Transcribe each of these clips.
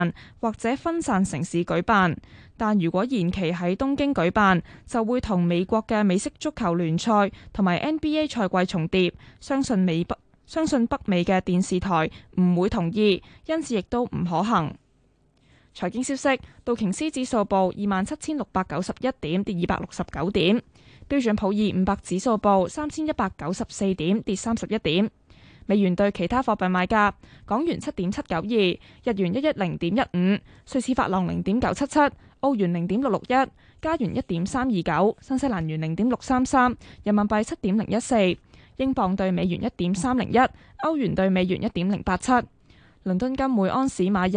或者分散城市舉辦，但如果延期喺東京舉辦，就會同美國嘅美式足球聯賽同埋 NBA 賽季重疊，相信北美嘅電視台唔會同意，因此亦都唔可行。財經消息，道瓊斯指數報27,691點，跌269點；標準普爾500指數報3,194點，跌31點。美元對其他貨幣賣價：港元7.792，日元110.15，瑞士法郎0.977，澳元0.661，加元1.329，新西蘭元0.633，人民幣7.014，英鎊對美元1.301，歐元對美元1.087。倫敦金每安士買入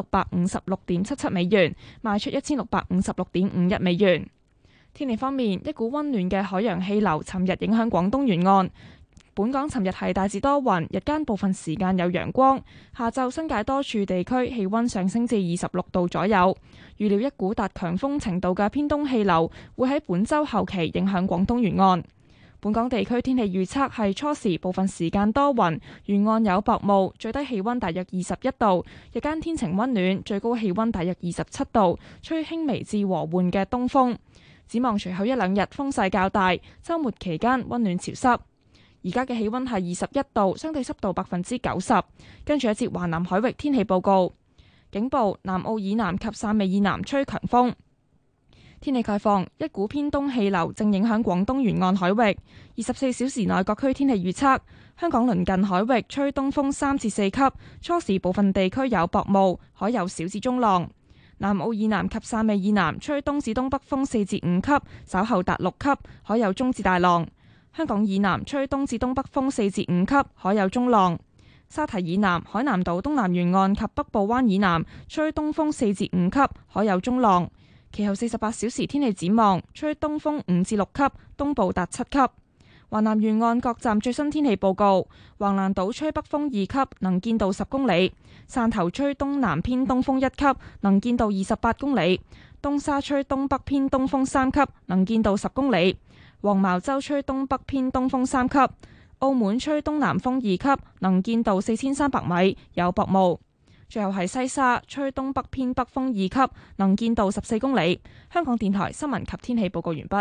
1656.77美元，賣出1656.51美元。天氣方面，一股溫暖嘅海洋氣流尋日影響廣東沿岸。本港尋日係大致多雲，日間部分時間有陽光。下晝新界多處地區氣溫上升至26度左右。預料一股達強風程度嘅偏東氣流會喺本週後期影響廣東沿岸。本港地區天氣預測係初時部分時間多雲，沿岸有薄霧，最低氣溫大約21度，日間天晴溫暖，最高氣溫大約27度，吹輕微至和緩嘅東風。展望隨後一兩日風勢較大，週末期間溫暖潮濕。而家嘅氣溫係21度，相對濕度90%。跟住一節華南海域天氣報告，警報：南澳以南及汕尾以南吹強風。天氣概況：一股偏東氣流正影響廣東沿岸海域。24小時內各區天氣預測：香港鄰近海域吹東風3至4級，初時部分地區有薄霧，海有小至中浪。南澳以南及汕尾以南吹東至東北風4至5級，稍後達6級，海有中至大浪。香港以南吹東至東北風4至5級，海有中浪。沙堤以南、海南島東南沿岸及北部灣以南吹東風4至5級，海有中浪。其後48小時天氣展望，吹東風5至6級，東部達7級。華南沿岸各站最新天氣報告：橫瀾島吹北風2級，能見度10公里；汕頭吹東南偏東風1級，能見度28公里；東沙吹東北偏東風3級，能見度10公里；黃茅洲吹東北偏東風3級；澳門吹東南風2級，能見度4300米，有薄霧。最後係西沙吹東北偏北風2級，能見度14公里。香港電台新聞及天氣報告完畢。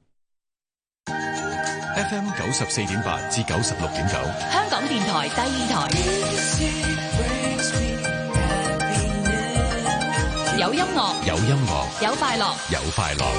FM 94.8至96.9， 香港電台第二台。有音樂， 有音樂， 有快樂， 有快樂。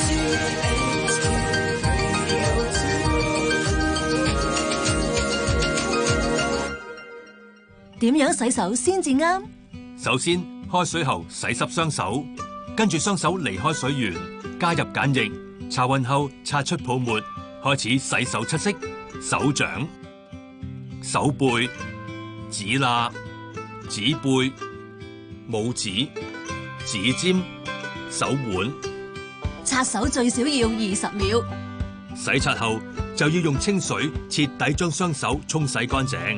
點樣洗手先至啱？ 首先，開水後洗濕雙手，跟住雙手離開水源，加入鹼液，擦勻後擦出泡沫，開始洗手七式：手掌、手背、指罅、指背、拇指、指尖、手腕。 擦手最少要20秒。 洗擦後就要用清水徹底將雙手沖洗乾淨。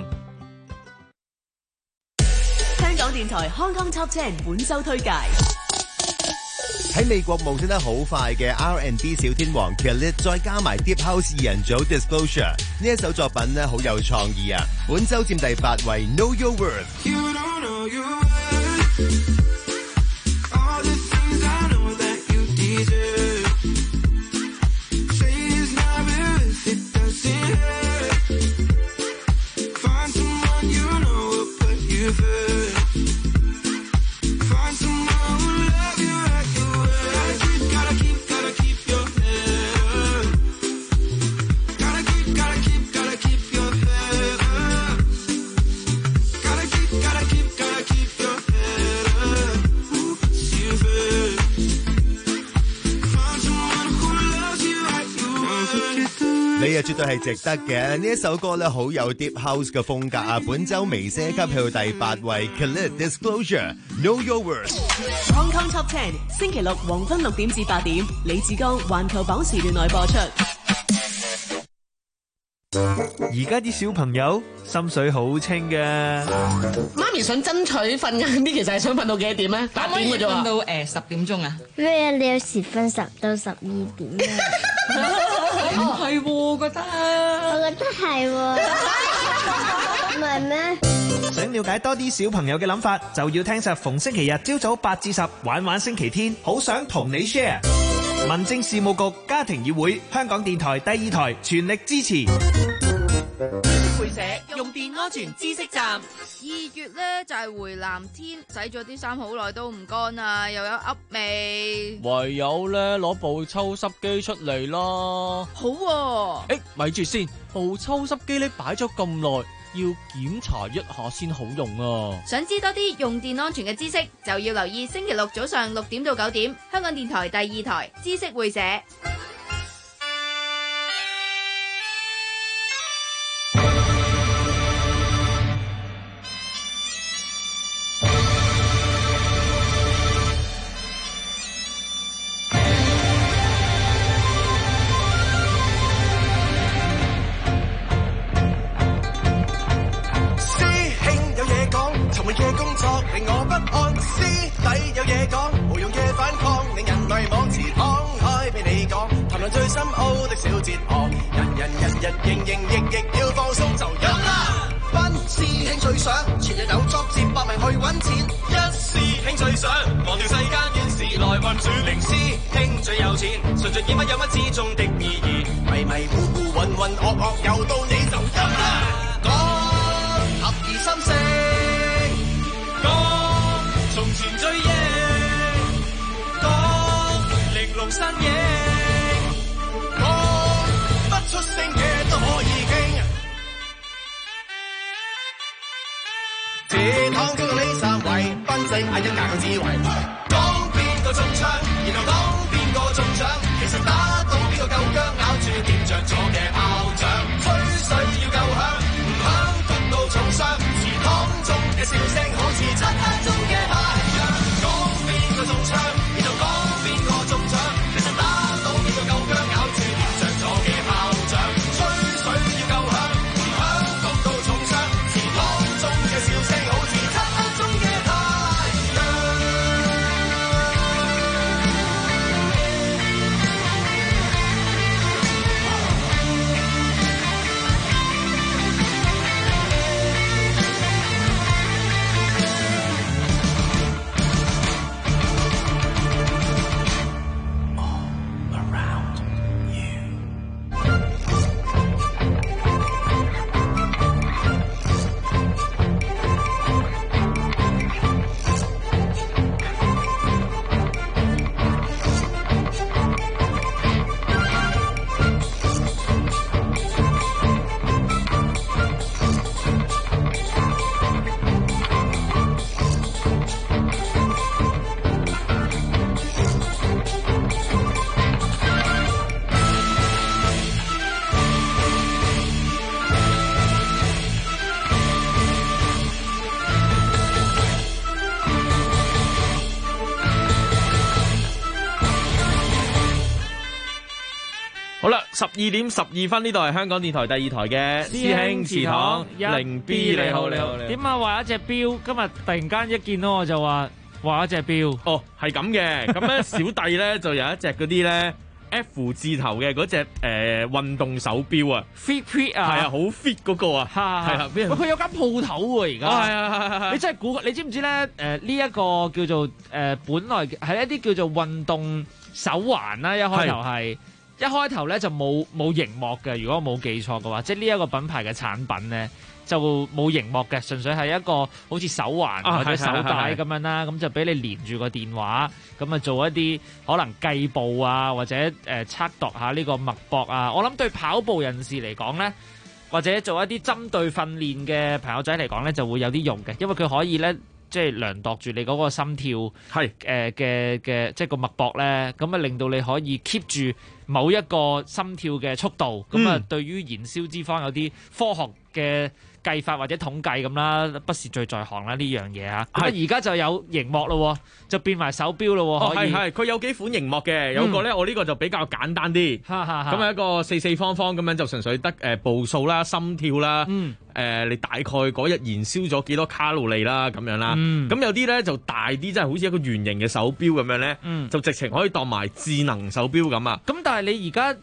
香港電台 Hong Kong Top 10本周推介。 喺美國冒升得好快嘅 R&B 小天王 Khalid， 再加埋 Deep House 二人組 Disclosure， 呢一首作品呢好有創意啊！本周佔第8位 Know Your Worth。 You don't know your worth. All the things I know that you deserve. Say it's not worth it, doesn't hurt. Find someone you know will put you first. Find someone who love you like you were. Gotta keep your head up. Gotta keep your head up. Gotta keep your head up. Who puts you first? Find someone who loves you like you were. 你啊絕對係值得嘅，呢一首歌咧好有 Deep House 嘅風格啊！本周微些級去到第8位 Khalid Disclosure Know Your Worth。 Hong Kong Top 10星期六黃昏6點至8點，李志剛環球榜時段內播出。 而家啲小朋友心水好清嘅， 媽咪想爭取瞓晏啲，其實係想瞓到幾多點咧？8點嘅啫喎，瞓到10點鐘啊？ 咩？你有時瞓10到12點啊？ 唔係喎，覺得我覺得係喎，唔係咩？ 想了解多啲小朋友嘅諗法，就要聽實逢星期日朝早8至10玩玩星期天，好想同你 share。民政事務局家庭議會，香港電台第2台全力支持。 會社用電安全知識站。 2月呢就係回南天，洗咗啲衫好耐都唔乾啊，又有噏味。 唯有呢攞部抽濕機出嚟咯。 好喎。 咪住先，部抽濕機呢擺咗咁耐，要檢查一下先好用啊。 想知多啲用電安全嘅知識，就要留意星期六早上6點到9點，香港電台第2台知識會社。 最深奧的小哲學，人營亦要放鬆就有啦。班師兄最想全日有作接百名去揾錢，一師兄最想忘掉世間怨事來運轉，零師兄最有錢，純粹見乜有乜之中的意義，迷糊混噩又到你就有啦。講合二心聲，講從前追憶，講玲瓏身影。出聲嘅都可以傾，這趟中到呢3位，賓正係一硬智慧。講邊個中槍，然後講邊個中獎，其實打到邊個夠薑，咬住掂着咗嘅炮仗，吹水要夠響，唔響焗到重傷。祠堂中嘅笑聲好似漆黑中嘅太陽。講邊個中槍，然後講邊個中獎，其實打到邊個夠薑，咬住掂着咗嘅炮仗。笑聲好似漆黑中嘅太好啦，12點12分，呢度係香港電台第2台嘅師兄祠堂零 B， 你好。 點啊？畫一隻錶，今日突然間一見到我就話畫一隻錶。 哦，係咁嘅。咁咧，小弟咧就有一隻嗰啲咧 F 字頭嘅嗰隻運動手錶啊 ，fit 啊， 係啊，好 fit 嗰個啊，係啦。 佢有間鋪頭喎，而家。 係。 你真係估？你知唔知咧？呢一個叫做本來係一啲叫做運動手環啦，一開頭係。一開頭咧就冇熒幕嘅，如果我冇記錯嘅話，即係呢一個品牌嘅產品咧就冇熒幕嘅，純粹係一個好似手環或者手帶咁樣啦，咁就俾你連住個電話，咁啊做一啲可能計步啊，或者測度下呢個脈搏啊。我諗對跑步人士嚟講咧，或者做一啲針對訓練嘅朋友仔嚟講咧，就會有啲用嘅，因為佢可以咧。即係量度住你嗰個心跳，係嘅即係個脈搏咧，咁啊令到你可以 keep 住某一個心跳嘅速度，咁啊對於燃燒脂肪有啲科學嘅計法或者統計咁啦，不是最在行啦呢樣嘢嚇。咁而家就有熒幕咯，就變埋手錶咯，可以。係佢有幾款熒幕嘅，有個咧我呢個就比較簡單啲，咁係一個四方方咁樣，就純粹得步數啦、心跳啦，你大概嗰日燃燒咗幾多卡路里啦咁樣啦。咁有啲咧就大啲，即係好似一個圓形嘅手錶咁樣咧，就直情可以當埋智能手錶咁啊。 咁但係你而家即係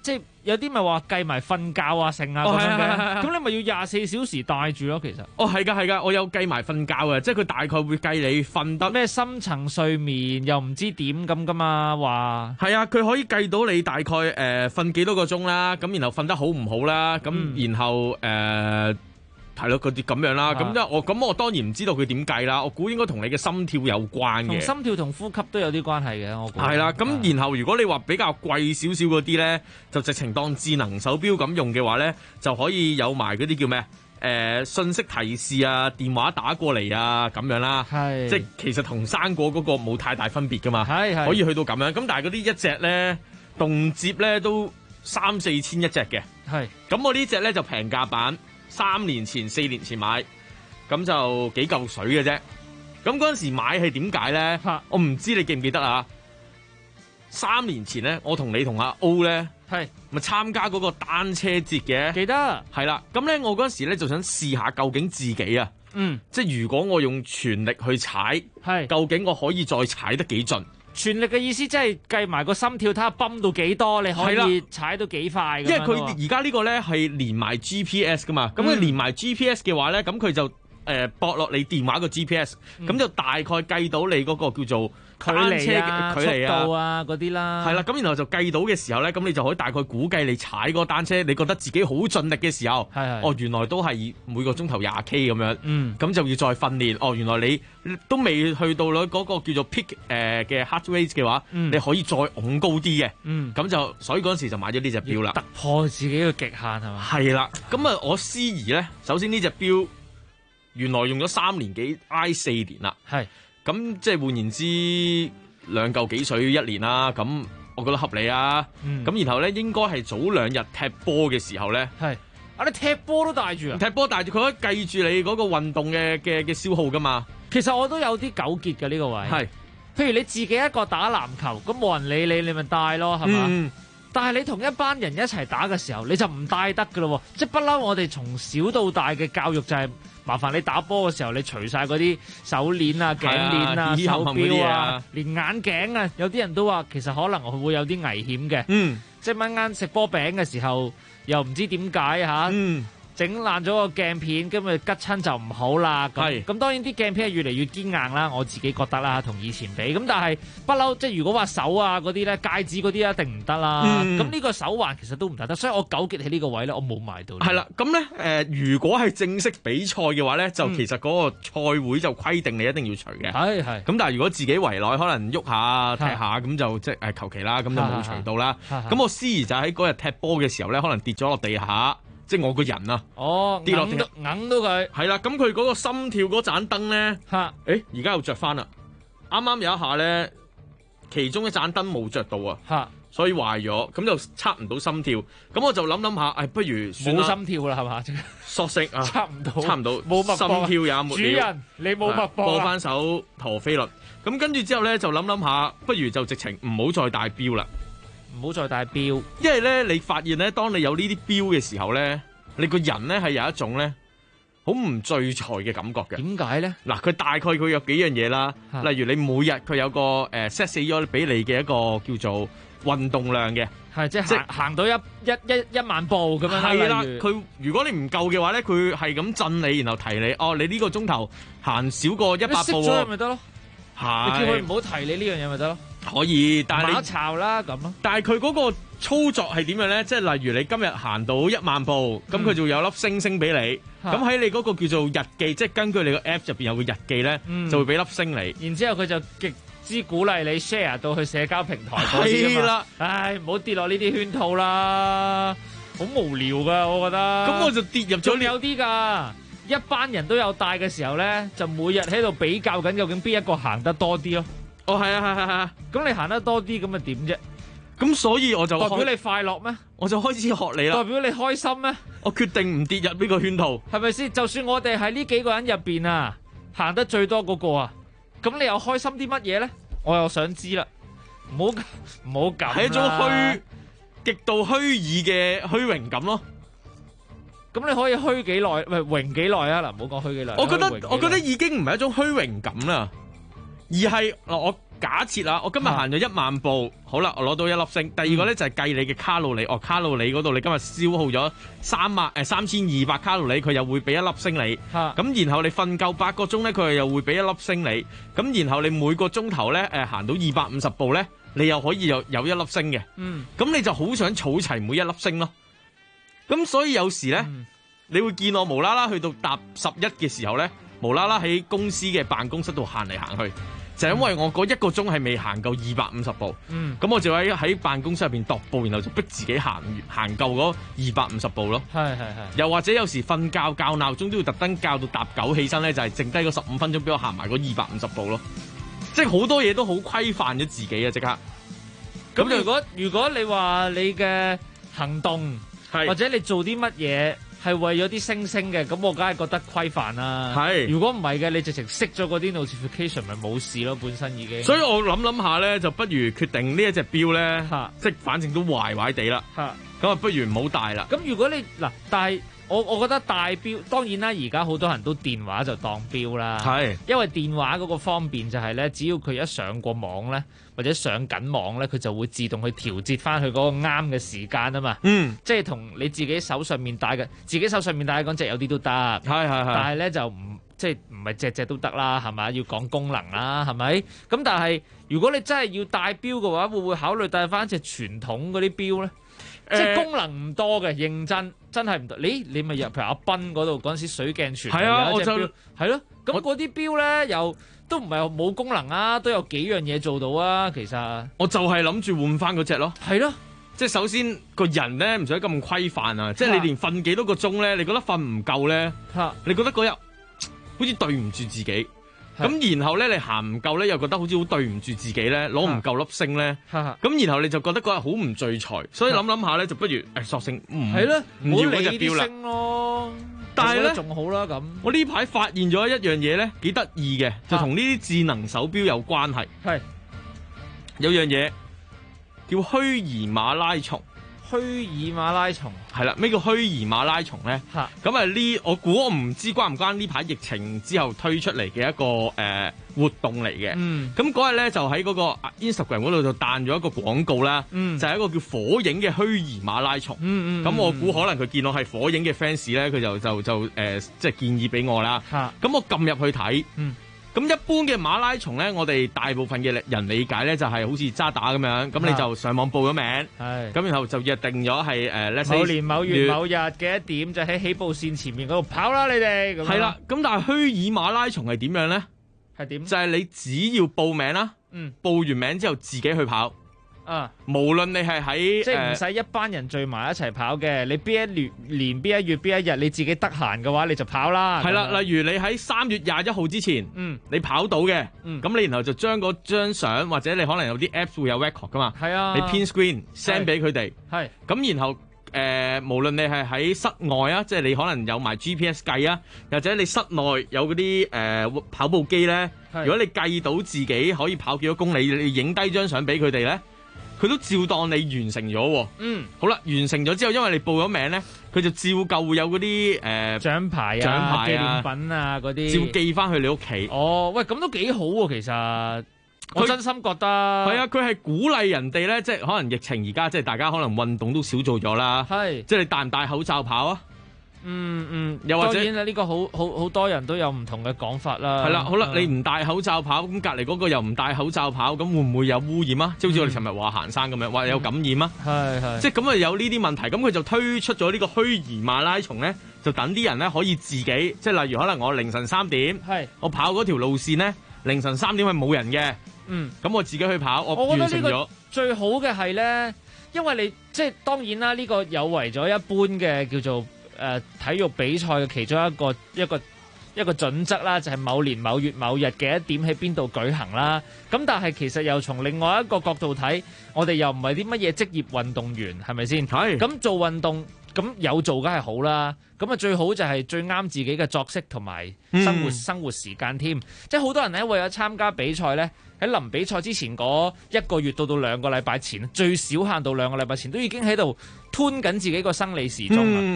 有啲咪話計埋瞓覺啊、剩啊咁樣嘅，咁你咪要24小時戴住咯。其實係㗎，我有計埋瞓覺嘅，即係佢大概會計你瞓得咩深層睡眠又唔知點咁噶嘛，話係啊，佢可以計到你大概瞓幾多個鐘啦，咁然後瞓得好唔好啦，咁然後係咯，嗰啲咁樣啦，咁我當然唔知道佢點計啦，我估應該同你嘅心跳有關嘅， 同心跳同呼吸都有啲關係嘅，我估係啦。咁然後如果你話比較貴少少嗰啲咧，就直情當智能手錶咁用嘅話咧，就可以有埋嗰啲叫咩信息提示啊，電話打過嚟啊咁樣啦，即係其實同生果嗰個冇太大分別噶嘛，可以去到咁樣。咁但係嗰啲一隻咧動輒咧都3-4千一隻嘅，咁我呢隻咧就平價版。3年前、4年前買，咁就幾嚿水嘅啫。咁嗰陣時買係點解咧？我唔知你記唔記得啊？3年前咧，我同你同阿 O 咧，咪參加嗰個單車節嘅。記得。係啦，咁咧我嗰陣時咧就想試下究竟自己啊，即係如果我用全力去踩，究竟我可以再踩得幾盡？ 全力嘅意思即係計埋個心跳，睇下泵到幾多，你可以踩到幾快。因為佢而家呢個咧係連埋 GPS 噶嘛，咁佢連埋 GPS 嘅話咧，咁佢就駁落你電話個 GPS，咁就大概計到你嗰個叫做單車嘅距離啊、 速度啊嗰啲啦。係啦，咁然後就計到嘅時候咧，咁你就可以大概估計你踩嗰個單車，你覺得自己好盡力嘅時候，原來都係每個鐘頭20K 咁樣，咁就要再訓練。原來你都未去到嗰個叫做 peak 嘅 heart rate 嘅話，你可以再拱高啲嘅。咁就所以嗰陣時就買咗呢隻錶啦， 突破自己嘅極限係嘛？ 係啦，咁啊我思儀咧，首先呢隻錶原來用咗3年幾挨4年啦，咁即係換言之2嚿幾水1年啦，咁我覺得合理啊。咁然後咧應該係早2日踢波嘅時候咧， 你踢波都帶住啊？ 踢波帶住，佢可以計住你嗰個運動嘅消耗噶嘛。 其實我都有啲糾結嘅呢個位，譬如你自己一個打籃球，咁冇人理你，你咪帶咯，係嘛？但係你同一班人一齊打嘅時候，你就唔帶得噶咯，即係不嬲。我哋從小到大嘅教育就係麻煩你打波嘅時候，你除晒嗰啲手鏈啊、頸鏈啊、手錶啊，連眼鏡啊，有啲人都話其實可能會有啲危險嘅。即係啱啱食波餅嘅時候，又唔知點解嚇。整爛咗個鏡片，咁咪吉親就唔好啦。咁當然啲鏡片係越嚟越堅硬啦，我自己覺得啦，同以前比。咁但係不嬲，即係如果話手啊嗰啲咧，戒指嗰啲一定唔得啦。咁呢個手環其實都唔得，所以我糾結喺呢個位咧，我冇買到。 係啦，咁咧如果係正式比賽嘅話咧，就其實嗰個賽會就規定你一定要除嘅。咁但係如果自己圍內可能喐下踢下咁就即係求其啦，咁就冇除到啦。咁我思儀就喺嗰日踢波嘅時候咧，可能跌咗落地下。即係我個人啊，跌落地硬到佢係啦，咁佢嗰個心跳嗰盞燈咧，而家又着翻啦。啱啱有一下咧，其中一盞燈冇着到啊，所以壞咗，咁就測唔到心跳。咁我就諗下，不如冇心跳啦，係嘛？ 索性啊， 測唔到， 冇脈搏，心跳也沒了。 主人，你冇脈搏， 播翻首陀飛輪。咁跟住之後咧，就諗下，不如就直情唔好再戴錶啦。 唔好再戴錶， 因為咧，你發現咧，當你有呢啲錶嘅時候咧，你個人咧係有一種咧好唔聚財嘅感覺嘅。 點解咧？ 嗱，佢大概佢有幾樣嘢啦，例如你每日佢有個set 死咗俾你嘅一個叫做運動量嘅， 即係行到一萬步咁樣。 係啦，佢如果你唔夠嘅話咧，佢係咁震你，然後提你，你呢個鐘頭行少過100步。 熄咗咪得咯？ 係， 你叫佢唔好提你呢樣嘢咪得咯？ 可以，但係你馬巢啦咁咯。 但係佢嗰個操作係點樣咧？即係例如你今日行到1萬步，咁佢就有粒星星俾你。咁喺你嗰個叫做日記，即係根據你個 app 入邊有個日記咧，就會俾粒星你。 然之後佢就極之鼓勵你 share 到去社交平台。 係啦， 唉，唔好跌落呢啲圈套啦，好無聊噶，我覺得。 咁我就跌入咗。 仲有啲噶，一班人都有帶嘅時候咧，就每日喺度比較緊，究竟邊一個行得多啲咯。 係啊， 咁你行得多啲，咁咪點啫？ 咁所以我就代表你快樂咩？ 我就開始學你啦。 代表你開心咩？ 我決定唔跌入呢個圈套， 係咪先？就算我哋喺呢幾個人入邊啊，行得最多嗰個啊，咁你又開心啲乜嘢咧？我又想知啦。唔好咁， 係一種極度虛擬嘅虛榮感咯。 咁你可以虛幾耐？唔係榮幾耐啊？嗱，唔好講虛幾耐。 我覺得已經唔係一種虛榮感啦。 而係嗱我假設啦，我今日行咗1萬步，好啦，我攞到1粒星。第二個咧就係計你嘅卡路里，卡路里嗰度你今日消耗咗3200卡路里，佢又會俾1粒星你。咁然後你瞓夠8個鐘咧，佢又會俾1粒星你。咁然後你每個鐘頭咧行到250步咧，你又可以有1粒星嘅。咁你就好想儲齊每1粒星咯。咁所以有時咧，你會見我無啦啦去到搭11嘅時候咧，無啦啦喺公司嘅辦公室度行嚟行去。就因為我嗰1個鐘係未行夠250步，咁我就喺辦公室入邊踱步，然後就逼自己行夠嗰250步咯。係。又或者有時瞓覺校鬧鐘都要特登校到搭9起身咧，就係剩低嗰15分鐘俾我行埋嗰250步咯。即係好多嘢都好規範咗自己啊！即刻。 咁如果你話你嘅行動或者你做啲乜嘢係為咗啲星星嘅，咁我梗係覺得規範啦。係，如果唔係嘅，你直情熄咗嗰啲 notification 咪冇事咯，本身已經。所以我諗下咧，就不如決定呢一隻錶咧，即係反正都壞壞地啦。咁啊，不如唔好戴啦。咁如果你嗱，但係我覺得戴錶當然啦，而家好多人都電話就當錶啦。係，因為電話嗰個方便就係咧，只要佢一上過網咧，或者上緊網咧，佢就會自動去調節翻佢嗰個啱嘅時間啊嘛。即係同你自己手上面戴嘅嗰隻有啲都得。係。但係咧就唔係隻都得啦，係咪？要講功能啦，係咪？咁但係如果你真係要戴錶嘅話，會唔會考慮戴翻隻傳統嗰啲錶咧？即係功能唔多嘅，認真係唔多。你咪入譬如阿斌嗰度嗰陣時水鏡傳有一隻錶，係咯。咁嗰啲錶咧又都唔係冇功能啊，都有幾樣嘢做到啊。其實我就係諗住換翻嗰隻咯。係咯，即係首先個人咧唔使咁規範啊。即係你連瞓幾多個鐘咧，你覺得瞓唔夠咧，你覺得嗰日好似對唔住自己。咁然後咧，你行唔夠咧，又覺得好似好對唔住自己咧，攞唔夠粒星咧。咁然後你就覺得嗰日好唔聚財，所以諗下咧，就不如索性唔要嗰隻錶啦。但係咧仲好啦咁。我呢排發現咗一樣嘢咧，幾得意嘅，就同呢啲智能手錶有關係。係有樣嘢叫虛擬馬拉松。虛擬馬拉松係啦，咩叫虛擬馬拉松咧？咁啊我估我唔知關唔關呢排疫情之後推出嚟嘅一個活動嚟嘅。咁嗰日咧就喺嗰個 Instagram 嗰度就彈咗一個廣告啦，就係一個叫火影嘅虛擬馬拉松。咁我估可能佢見我係火影嘅 fans 咧，佢就即係建議俾我啦。咁我撳入去睇。咁一般嘅馬拉松咧，我哋大部分嘅人理解咧就係好似渣打咁樣，咁你就上網報咗名，咁然後就約定咗係某年某月某日嘅1點就喺起步線前面嗰度跑啦，你哋咁。係啦，咁但係虛擬馬拉松係點樣咧？係點？就係你只要報名啦，報完名之後自己去跑。無論你係喺即係唔使一班人聚埋一齊跑嘅，你邊一年邊一月邊一日你自己得閒嘅話，你就跑啦。係啦，例如你喺3月21號之前，你跑到嘅，咁你然後就將嗰張相或者你可能有啲 Apps 會有 record 噶嘛，係啊，你 print screen send 俾佢哋，係咁然後無論你係喺室外啊，即係你可能有埋 GPS 計啊，或者你室內有嗰啲跑步機咧，如果你計到自己可以跑幾多公里，你影低張相俾佢哋咧。佢都照當你完成咗喎。好啦，完成咗之後，因為你報咗名咧，佢就照舊會有嗰啲獎牌啊、紀念品啊嗰啲，照寄翻去你屋企。哦，喂，咁都幾好喎，其實我真心覺得係啊，佢係鼓勵人哋咧，即係可能疫情而家即係大家可能運動都少做咗啦。係，即係你戴唔戴口罩跑啊？又或者當然啦，呢個好多人都有唔同嘅講法啦。係啦，好啦，你唔戴口罩跑，咁隔離嗰個又唔戴口罩跑，咁會唔會有污染啊？即係好似我哋尋日話行山咁樣，話有感染啊？係，即係咁啊，有呢啲問題，咁佢就推出咗呢個虛擬馬拉松咧，就等啲人咧可以自己，即係例如可能我凌晨3點，我跑嗰條路線咧，凌晨3點係冇人嘅，咁我自己去跑，我完成咗。最好嘅係咧，因為你即係當然啦，呢個有違咗一般嘅叫做體育比賽嘅其中一個準則啦，就係某年某月某日嘅1點喺邊度舉行啦。咁但係其實又從另外一個角度睇，我哋又唔係啲乜嘢職業運動員，係咪先？係。咁做運動咁有做梗係好啦。咁啊最好就係最啱自己嘅作息同埋生活時間添。即係好多人咧為咗參加比賽咧，喺臨比賽之前嗰1個月到2個禮拜前，最少限到2個禮拜前，都已經喺度吞緊自己個生理時鐘啦。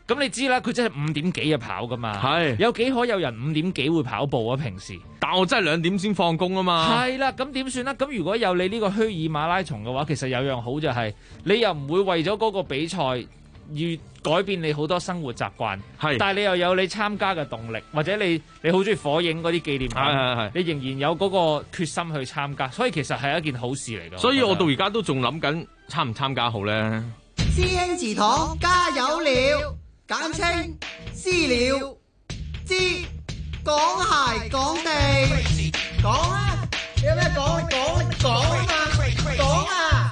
咁你知啦，佢真係5點幾就跑噶嘛。係有幾可有人5點幾會跑步啊？平時， 但我真係2點先放工啊嘛。 係啦，咁點算啦？咁如果有你呢個虛擬馬拉松嘅話，其實有樣好就係、你又唔會為咗嗰個比賽而改變你好多生活習慣。係，但係你又有你參加嘅動力，或者你好中意火影嗰啲紀念品，你仍然有嗰個決心去參加，所以其實係一件好事嚟㗎。 所以我到而家都仲諗緊參唔參加好咧。 師兄祠堂加油了，簡稱私了之講鞋講地講啊！有咩講啊嘛，講啊！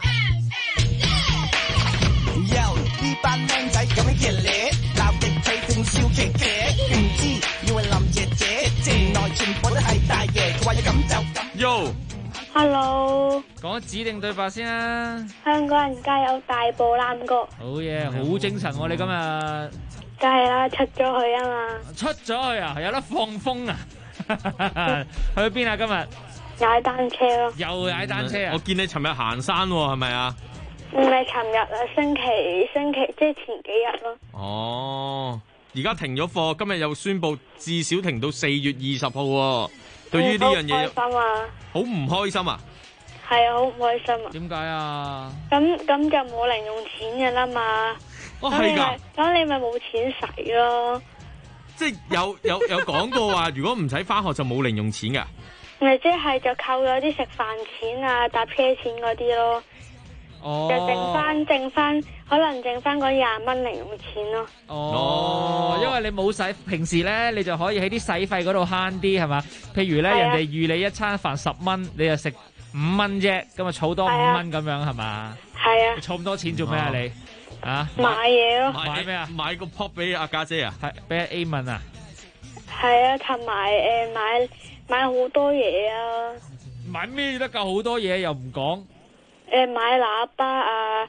呢班僆仔咁樣熱烈，鬧極佢仲笑騎騎，唔知以為林姐姐，原來全部都係大爺，佢話要咁就咁。 Hello， 講指定對白先啦。 香港人加油，大步攬過。 好嘢，好精神喎！你今日梗係啦，出咗去啊嘛。 出咗去啊，有得放風啊！去邊啊？今日踩單車咯。 又踩單車啊！ 我見你尋日行山喎，係咪啊？ 唔係尋日啊，星期即係前幾日咯。 哦，而家停咗課，今日又宣布至少停到4月20號喎。對於呢樣嘢， 開心啊！ 好唔開心啊？ 係啊，好唔開心啊！ 點解啊？ 咁就冇零用錢嘅啦嘛。 哦，係㗎。 咁你咪冇錢使咯。 即係有講過話，如果唔使返學就冇零用錢㗎。 咪即係就扣咗啲食飯錢啊、搭車錢嗰啲咯。 哦。 就剩翻，可能剩翻嗰20蚊零用錢咯。 哦，因為你冇使，平時咧你就可以喺啲使費嗰度慳啲係嘛？譬如咧人哋預你一餐飯10蚊，你就食5蚊啫，咁啊儲多5蚊咁樣係嘛？係啊。儲咁多錢做咩啊你？啊？ 買嘢咯。 買咩啊？ 買個 pop 俾阿家姐啊？ 係俾阿 A 問啊？ 係啊，同埋買好多嘢啊！ 買咩得夠好多嘢又唔講？ 買喇叭啊，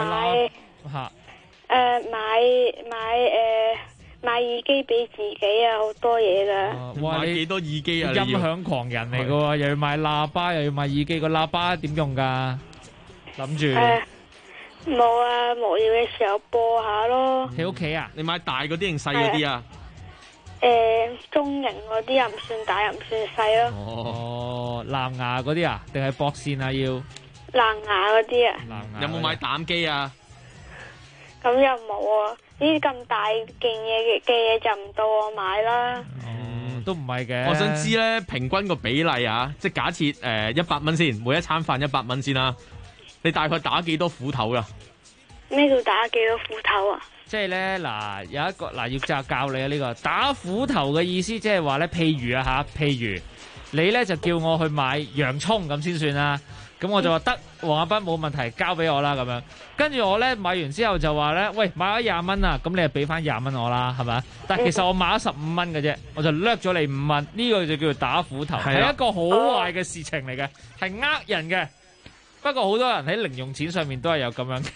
買耳機俾自己啊，好多嘢噶。 哇！ 你幾多耳機啊？ 音響狂人嚟噶喎，又要買喇叭，又要買耳機。個喇叭點用噶？諗住冇啊，無聊嘅時候播下咯。 喺屋企啊？ 你買大嗰啲定細嗰啲啊？ 中型嗰啲又唔算大又唔算細咯。 哦，藍牙嗰啲啊？定係駁線啊？要藍牙嗰啲啊？ 有冇買膽機啊？ 咁又冇啊！呢啲咁大件嘢嘅嘢就唔到我買啦。 都唔係嘅。 我想知咧，平均個比例啊，即係假設100蚊先，每一餐飯100蚊先啦。你大概打幾多斧頭噶？ 咩叫打幾多斧頭啊？ 即係咧嗱，有一個嗱要教你啊呢個打斧頭嘅意思，即係話咧，譬如你咧就叫我去買洋葱咁先算啦。咁我就話得，黃阿斌冇問題，交俾我啦咁樣。跟住我咧買完之後就話咧，喂，買咗20蚊啊，咁你就俾翻20蚊我啦，係咪？但係其實我買咗15蚊嘅啫，我就掠咗你5蚊，呢個就叫做打斧頭，係一個好壞嘅事情嚟嘅，係呃人嘅。不過好多人喺零用錢上面都係有咁樣嘅。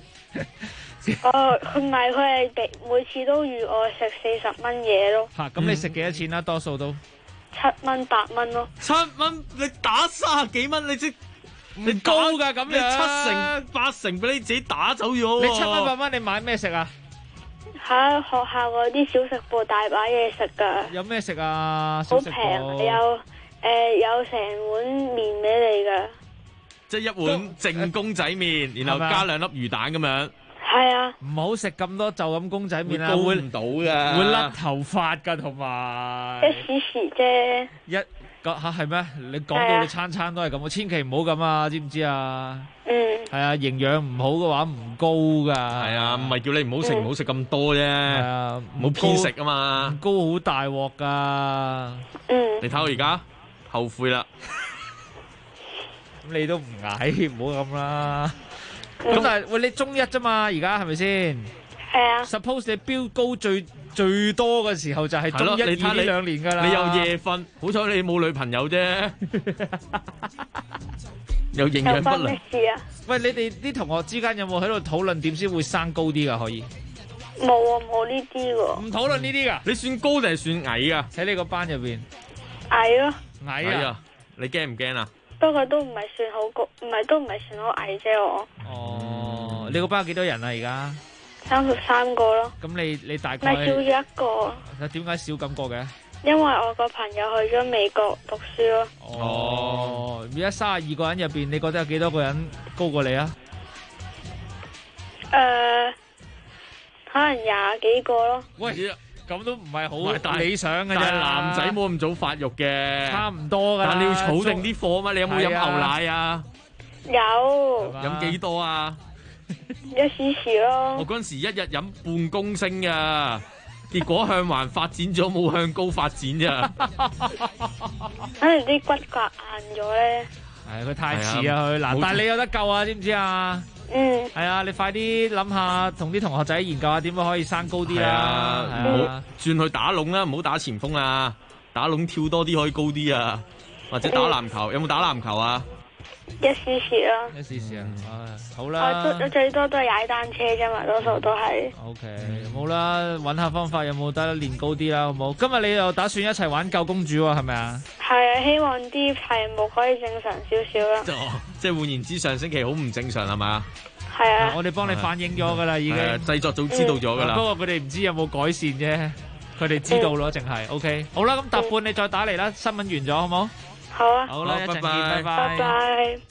佢唔係，佢係每次都預我食40蚊嘢咯。 吓，咁你食幾多錢啦？多數都 7蚊8蚊咯。 7蚊，你打30幾蚊，你高噶咁樣， 你7成8成俾你自己打走咗。 你7蚊8蚊，你買咩食啊？ 喺學校嗰啲小食部大把嘢食噶。 有咩食啊？ 好平，有成碗麵俾你噶。 即係一碗正公仔麵，然後加2粒魚蛋咁樣。 係啊， 唔好食咁多就咁公仔麵啦， 會高唔到噶， 會甩頭髮噶，同埋一時時啫。 係咩？你講到你餐餐都係咁，千祈唔好咁啊，知唔知啊？係啊，營養唔好嘅話唔高噶。 係啊，唔係叫你唔好食，唔好食咁多啫。係啊，唔好偏食啊嘛。 唔高好大鑊噶。 你睇我而家後悔啦。 咁你都唔矮，唔好咁啦。咁但係喂，你中一啫嘛，而家係咪先？ 係啊。 Suppose 你標高最多嘅時候就係中一二呢2年噶啦。 你又夜瞓，好彩你冇女朋友啫。有營養不良。 喂，你哋啲同學之間有冇喺度討論點先會生高啲噶？可以？ 冇啊，冇呢啲噶。 唔討論呢啲噶？ 你算高定係算矮啊？ 喺你個班入邊。 矮咯。 矮啊！你驚唔驚啊？ 不過都唔係算好高，都唔係算好矮啫我。 哦，你個班有幾多人啊？而家 33個咯。 咁你大概咪少咗一個？ 點解少咁個嘅？ 因為我個朋友去咗美國讀書咯。 哦，而家32個人入邊，你覺得有幾多個人高過你啊？ 可能20幾個咯。 喂，咁都唔係好理想嘅啫。 但係男仔冇咁早發育嘅， 差唔多噶。 但係你要儲定啲貨嘛？你有冇飲牛奶啊？ 有。 飲幾多啊 ？1 cc 咯。 我嗰陣時一日飲半公升噶，結果向環發展咗，冇向高發展咋。 可能啲骨骼硬咗咧。 係佢太遲啊佢嗱，但係你有得救啊，知唔知啊？係啊，你快啲諗下，同啲同學仔研究下點樣可以生高啲啦。 唔好轉去打籠啦，唔好打前鋒啊，打籠跳多啲可以高啲啊，或者打籃球。有冇打籃球啊 ？1 cc 啦。 1 cc 啊，好啦。 我最多都係踩單車啫嘛，多數都係。 OK， 好啦，揾下方法有冇得練高啲啦，好冇？今日你又打算一齊玩救公主喎，係咪啊？ 係啊，希望啲題目可以正常少少啦。 即係換言之，上星期好唔正常係嘛？ 係啊， 我哋幫你反映咗噶啦，已經。 製作組知道咗噶啦。 不過佢哋唔知有冇改善啫，佢哋知道咯，淨係 OK。好啦，咁答半你再打嚟啦，新聞完咗好冇？ 好啊。 好啦，一陣見，拜拜。 拜拜。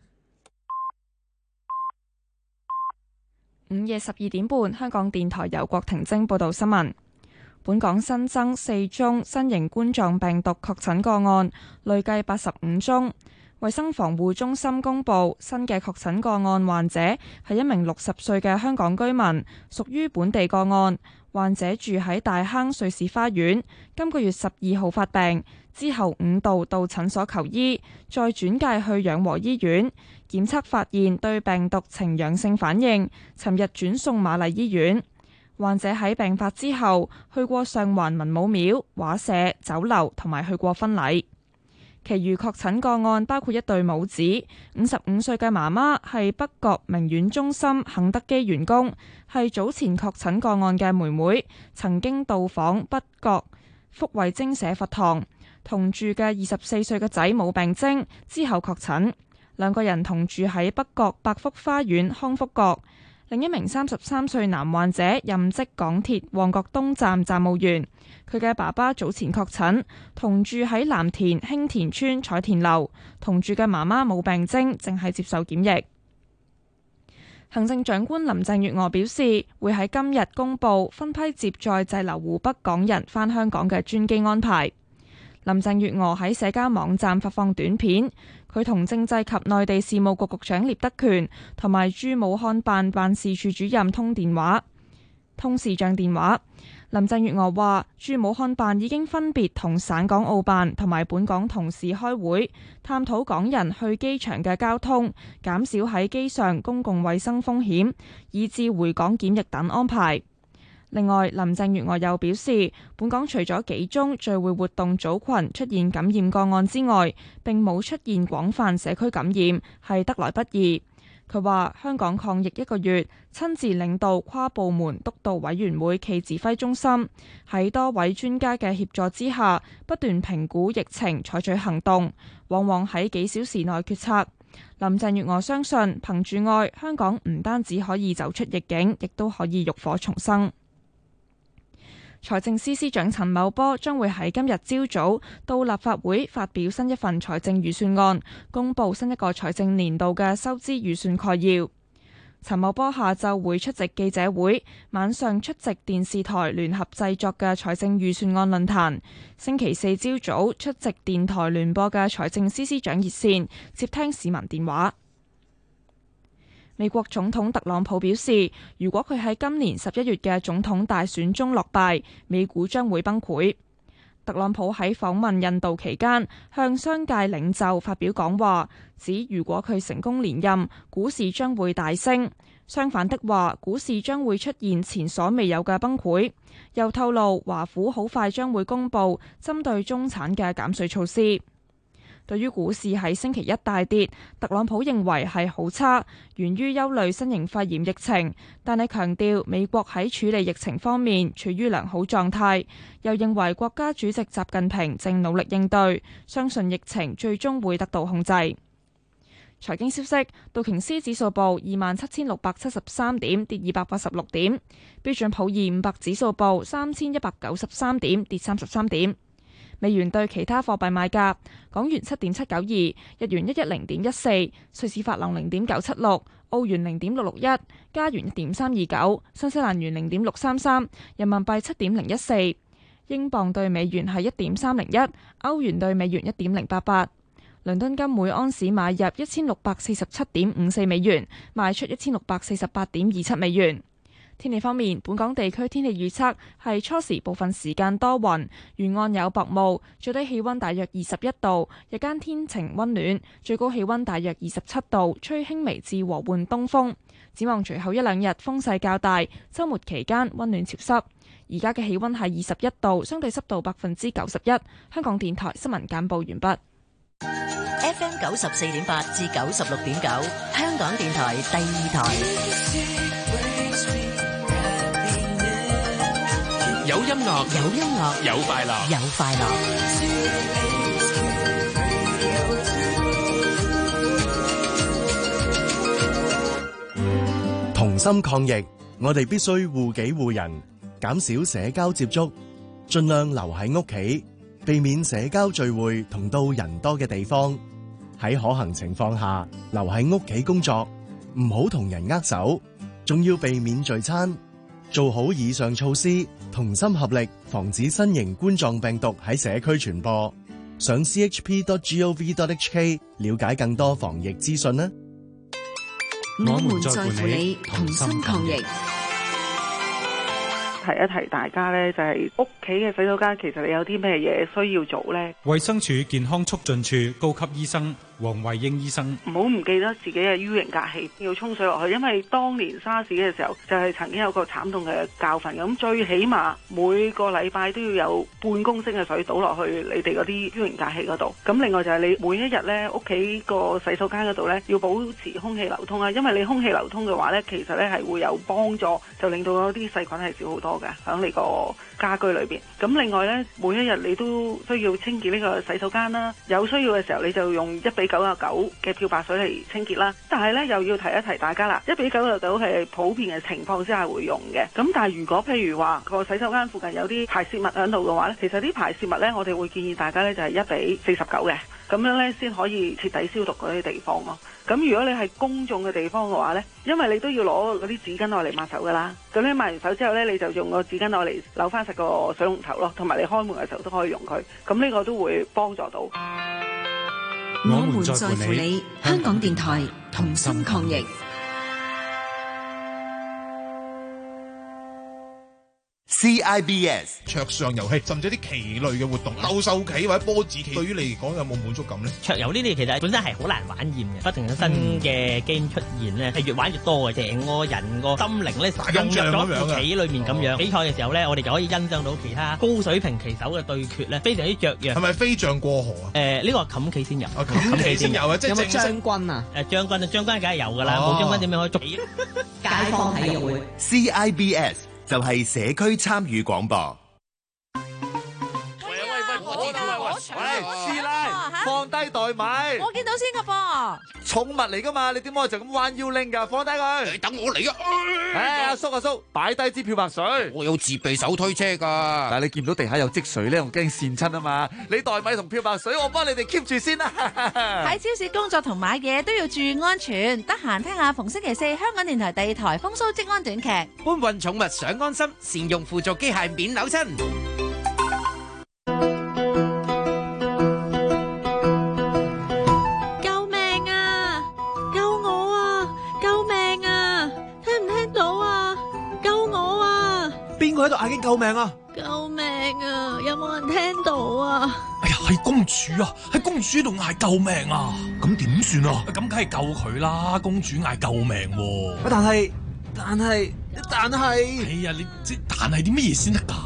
午夜12點半，香港電台由郭婷晶報道新聞。本港新增4宗新型冠狀病毒確診個案，累計85宗。衛生防護中心公布新嘅確診個案患者係一名60歲嘅香港居民，屬於本地個案。患者住喺大坑瑞士花園，今個月12號發病，之後5度到診所求醫，再轉介去養和醫院檢測，發現對病毒呈陽性反應，尋日轉送瑪麗醫院。患者喺病發之後去過上環文武廟、畫社、酒樓同埋去過婚禮。其餘確診個案包括一對母子，55歲嘅媽媽係北角明苑中心肯德基員工，係早前確診個案嘅妹妹，曾經到訪北角福慧精舍佛堂。同住嘅24歲嘅仔冇病徵，之後確診。兩個人同住喺北角百福花園康福閣。另一名33歲男患者任職港鐵旺角東站站務員，佢嘅爸爸早前確診，同住喺藍田興田村彩田樓，同住嘅媽媽冇病徵，正係接受檢疫。行政長官林鄭月娥表示，會喺今日公布分批接載滯留湖北港人返香港嘅專機安排。林鄭月娥喺社交網站發放短片，佢同政制及內地事務局局長聶德權同埋駐武漢辦事處主任通視像電話。林鄭月娥話，駐武漢辦已經分別同省港澳辦同埋本港同事開會，探討港人去機場嘅交通，減少喺機上公共衛生風險，以至回港檢疫等安排。另外，林鄭月娥又表示，本港除咗幾宗聚會活動組群出現感染個案之外，並冇出現廣泛社區感染，係得來不易。佢話香港抗疫1個月，親自領導跨部門督導委員會暨指揮中心，喺多位專家嘅協助之下，不斷評估疫情，採取行動，往往喺幾小時內決策。林鄭月娥相信，憑住愛，香港唔單止可以走出逆境，亦都可以浴火重生。財政司司長陳茂波將會喺今日朝早到立法會發表新一份財政預算案，公布新一個財政年度嘅收支預算概要。陳茂波下晝會出席記者會，晚上出席電視台聯合製作嘅財政預算案論壇，星期四朝早出席電台聯播嘅財政司司長熱線，接聽市民電話。美國總統特朗普表示，如果佢喺今年11月嘅總統大選中落敗，美股將會崩潰。特朗普喺訪問印度期間，向商界領袖發表講話，指如果佢成功連任，股市將會大升；相反的話，股市將會出現前所未有嘅崩潰。又透露華府好快將會公布針對中產嘅減稅措施。對於股市喺星期一大跌，特朗普認為係好差，源於憂慮新型肺炎疫情，但係強調美國喺處理疫情方面處於良好狀態，又認為國家主席習近平正努力應對，相信疫情最終會得到控制。 財經消息，道瓊斯指數報27,673點，跌286點；標準普爾500指數報3,193點，跌33點。美元對其他貨幣賣價：港元7.792，日元110.14，瑞士法郎0.976，澳元0.661，加元1.329，新西蘭元0.633，人民幣7.014，英鎊對美元係1.301，歐元對美元1.088。倫敦金每安士買入1647.54美元，賣出1648.27美元。天氣方面，本港地區天氣預測係初時部分時間多雲，沿岸有薄霧，最低氣溫大約21度，日間天晴溫暖，最高氣溫大約27度，吹輕微至和緩東風。展望隨後一兩日風勢較大，週末期間溫暖潮濕。而家嘅氣溫係21度，相對濕度91%。香港電台新聞簡報完畢。 FM 94.8至96.9，香港電台第二台。 有音樂， 有音樂， 有快樂， 有快樂。 同心抗疫，我哋必須護己護人，減少社交接觸，盡量留喺屋企，避免社交聚會同到人多嘅地方。喺可行情況下，留喺屋企工作，唔好同人握手，仲要避免聚餐。做好以上措施，同心合力，防止新型冠狀病毒喺社區傳播。上 chp.gov.hk 了解更多防疫資訊啦。 我們在乎你，同心抗疫。 提一提大家呢，就係屋企嘅洗手間，其實你有啲咩嘢需要做呢？ 衛生署健康促進處高級醫生黃慧英醫生， 唔好唔記得自己嘅 U 型隔氣要沖水落去，因為當年沙士嘅時候就係曾經有個慘痛嘅教訓。咁最起碼每個禮拜都要有半公升嘅水倒落去你哋嗰啲 U 型隔氣嗰度。咁另外就係你每一日呢，屋企個洗手間嗰度呢，要保持空氣流通啊，因為你空氣流通嘅話呢，其實呢係會有幫助，就令到嗰啲細菌係少好多嘅喺你個家居裏邊。咁另外呢，每一日你都需要清潔呢個洗手間啦。有需要嘅時候你就用1:99嘅漂白水嚟清潔啦。但係呢，又要提一提大家啦，1:99係普遍嘅情況之下會用嘅。咁但係如果譬如話個洗手間附近有啲排泄物喺度嘅話呢，其實啲排泄物呢，我哋會建議大家呢就係1:49嘅。咁樣呢，先可以徹底消毒嗰啲地方咯。咁如果你係公眾嘅地方嘅話呢，因為你都要攞嗰啲紙巾攞嚟抹手噶啦。咁你抹完手之後呢，你就用個紙巾攞嚟扭翻實個水龍頭咯，同埋你開門嘅時候都可以用佢。咁呢個都會幫助到。 我們在乎你，香港電台同心抗疫。 CIBS 桌上遊戲，甚至啲棋類嘅活動，鬥獸棋或者波子棋，對於你嚟講有冇滿足感呢？ 桌遊呢啲其實本身係好難玩厭嘅，不停有新嘅 game 出現咧，係越玩越多嘅，成個人個心靈咧融入咗棋裏面咁樣。比賽嘅時候咧，我哋就可以欣賞到其他高水平棋手嘅對決咧，非常之雀躍。 係咪飛象過河啊？ 呢個冚棋先有， 冚棋先有啊！即係將軍啊？將軍梗係有㗎啦，冇將軍點樣可以捉棋？ 街坊體育會 CIBS 就係社區參與廣播。 喂，師奶，放低袋米。 我見到先㗎噃。 寵物嚟噶嘛，你點可以就咁彎腰拎噶？放低佢。 你等我嚟啊！ 阿叔，擺低支漂白水。 我有自備手推車噶。 但係你見到地下有積水咧，我驚跣親啊嘛。你袋米同漂白水，我幫你哋 keep 住先啦。 喺超市工作同買嘢都要注意安全。得閒聽下逢星期四香港電台第二台風騷職安短劇。 搬運寵物想安心，善用輔助機械免扭親。 喺度嗌緊救命啊！ 救命啊！有冇人聽到啊？ 哎呀，係公主啊！喺公主喺度嗌救命啊！ 咁點算啊？ 咁梗係救佢啦！公主嗌救命喎！ 但係， 哎呀，你即但係啲乜嘢先得㗎？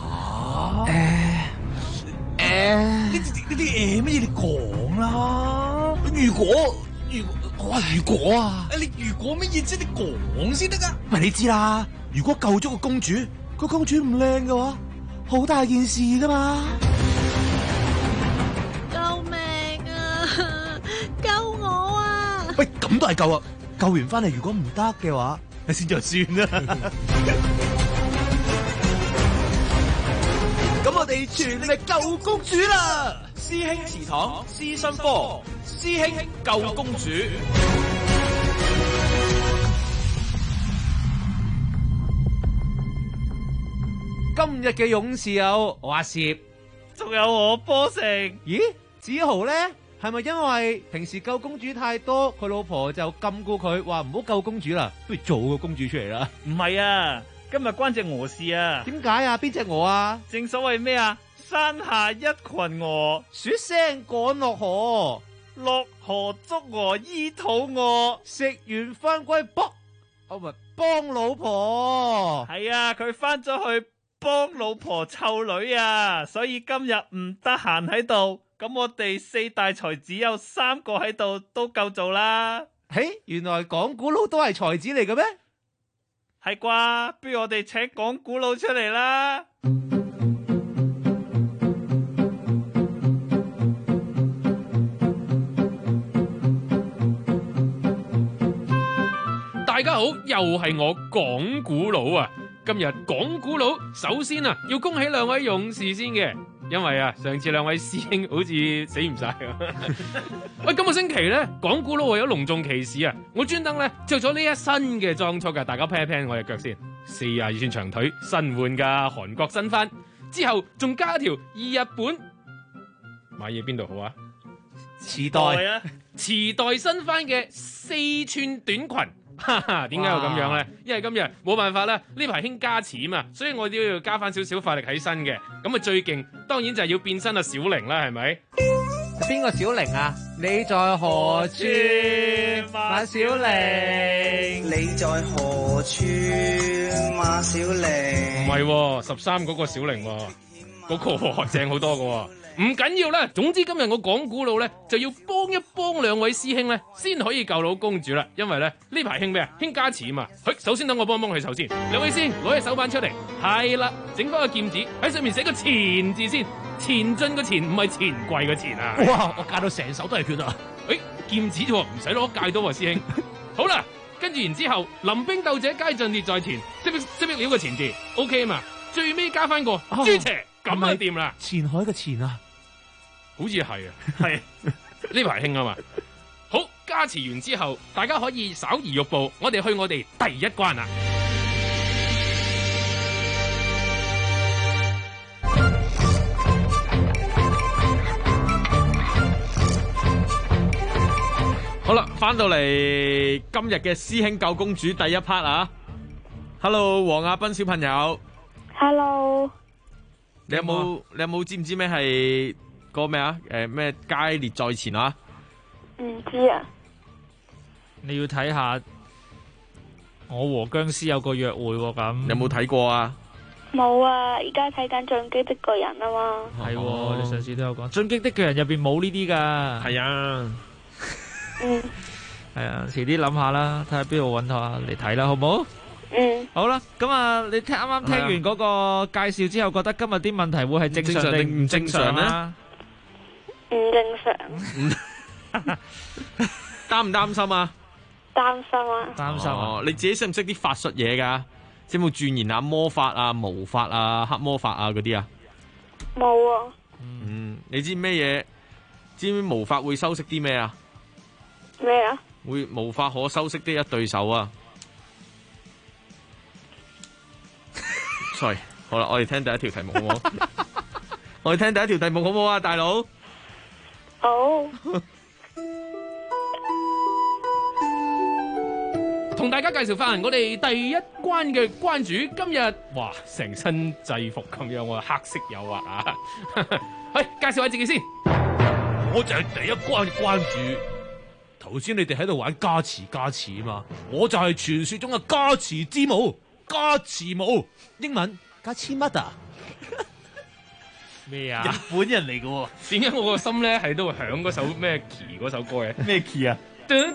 呢啲乜嘢你講啦？如果啊！你如果乜嘢啫？你講先得㗎。 咪你知啦，如果救咗個公主。個公主唔靚嘅話，好大件事噶嘛！ 救命啊！救我啊！ 喂，咁都係救啊！救完翻嚟，如果唔得嘅話，先就算啦。咁我哋全力救公主啦！ 師兄祠堂師生科，師兄救公主。 今日嘅勇士有我阿攝， 仲有我波成。 咦？子豪咧？係咪因為平時救公主太多，佢老婆就禁錮佢，話唔好救公主啦，不如做個公主出嚟啦？ 唔係啊，今日關隻鵝事啊。 點解啊？邊隻鵝啊？ 正所謂咩啊？山下一群鵝， 說聲趕落河， 落河捉鵝醫肚餓， 食完翻歸卜，唔係幫老婆。 係啊，佢翻咗去幫老婆湊女啊，所以今日唔得閒喺度。咁我哋四大才只有3個喺度都夠做啦。 嘿，原來講古佬都係才子嚟嘅咩？ 係啩？不如我哋請講古佬出嚟啦。 大家好，又係我講古佬啊！今日講古佬，首先啊，要恭喜2位勇士先嘅。因為啊，上次2位師兄好似死唔晒咁。喂，今個星期咧，講古佬為咗隆重其事啊，我專登咧着咗呢一身嘅裝束噶，大家 plan 一 plan 我隻腳先，42寸長腿，新換噶韓國新番，之後仲加條日本，買嘢邊度好啊？ 池袋啊， 池袋新番嘅4寸短裙。哈哈，點解要咁樣咧？因為今日冇辦法啦，呢排興加持嘛，所以我都要加翻少少法力喺身嘅。咁啊最勁，當然就係要變身啊小玲啦，係咪？ 邊個小玲啊？你在何處，馬小玲？ 你在何處，馬小玲？ 唔係，13嗰個小玲，嗰個正好多嘅。唔緊要啦，總之今日我講古佬咧，就要幫一幫2位師兄咧，先可以救到公主啦。因為咧呢排興咩啊？興加持嘛。首先等我幫佢手先。2位師兄攞隻手板出嚟，係啦，整翻個劍指喺上面寫個前字先，前進個前，唔係錢櫃個錢啊！ 哇，我戒到成手都係血啊！ 劍指啫，唔使攞戒刀啊，師兄。好啦，跟住然之後，臨兵鬥者皆陣列在前，識料個前字 ，OK 嘛？最尾加翻個朱邪，咁就掂啦。 前海嘅前啊！ 好似係啊，係呢排興啊嘛。好，加持完之後，大家可以稍移玉步，我哋去我哋第一關啦。好啦，翻到嚟今日嘅師兄救公主第一 part 啊。Hello， 黃亞斌小朋友。 Hello。 你有冇知唔知咩係？個咩啊？咩皆列在前啊？ 唔知啊。 你要睇下我和僵屍有個約會喎，咁有冇睇過啊？ 冇啊！而家睇緊《進擊的巨人》啊嘛。 係，你上次都有講《進擊的巨人》入邊冇呢啲噶。 係啊。 係啊，遲啲諗下啦，睇下邊度揾下嚟睇啦，好唔好？好啦，咁啊，你啱啱聽完嗰個介紹之後，覺得今日啲問題會係正常定唔正常咧？ 唔正常。 擔唔擔心啊？ 擔心啊。 擔心啊！ 你自己識唔識啲法術嘢噶？有冇鑽研下魔法啊、巫法啊、黑魔法啊嗰啲啊？ 冇啊。 你知咩嘢？知唔知巫法會修飾啲咩啊？ 咩啊？ 會無法可修飾的一對手啊！sorry， 好啦，我哋聽第一條題目好唔好？我哋聽第一條題目好唔好啊，大佬？ 好。 同大家介紹翻我哋第一關嘅關主，今日哇成身制服咁樣喎，黑色誘惑啊！去介紹下自己先。 我就係第一關嘅關主。頭先你哋喺度玩加持啊嘛，我就係傳說中嘅加持之母，加持母，英文加持乜啊？ 咩啊？ 日本人嚟嘅喎， 點解我個心咧係都會響嗰首咩 key 嗰首歌嘅？ 咩 key 啊？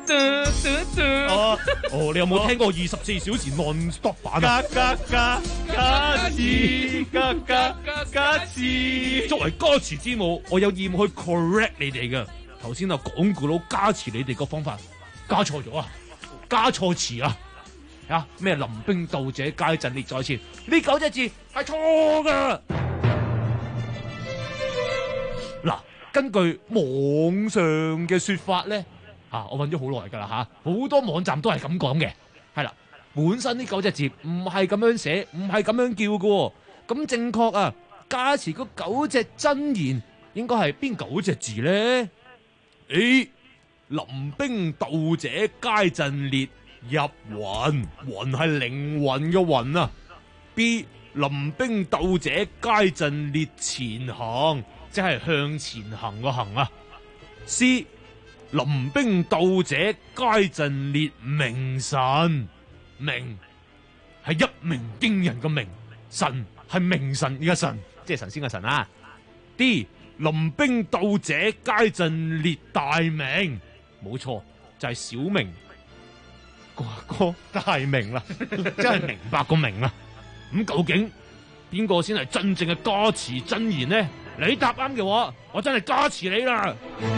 你有冇聽過24小時 non-stop 版啊？加持，作為加持之母，我有義務去 correct 你哋嘅。頭先啊，講古佬加持你哋個方法加錯咗啊，加錯詞啊！啊咩臨兵鬥者皆陣列在前，呢9隻字係錯噶。嗱，根據網上嘅說法咧，我揾咗好耐噶啦好多網站都係咁講嘅，係啦，本身呢9隻字唔係咁樣寫，唔係咁樣叫嘅，咁正確啊，加持嗰9隻真言應該係邊9隻字咧 ？A. 臨兵鬥者皆陣列入魂，魂係靈魂嘅魂啊。B. 臨兵鬥者皆陣列前行，即係向前行個行啊。C. 臨兵鬥者皆陣列明神，明係一鳴驚人嘅明，神係明神嘅神，即係神仙嘅神啊。D. 臨兵鬥者皆陣列大明，冇錯就係小明個大明啦，真係明白個明啦。咁究竟邊個先係真正嘅加持真言呢？你答啱嘅話，我真係加持你啦。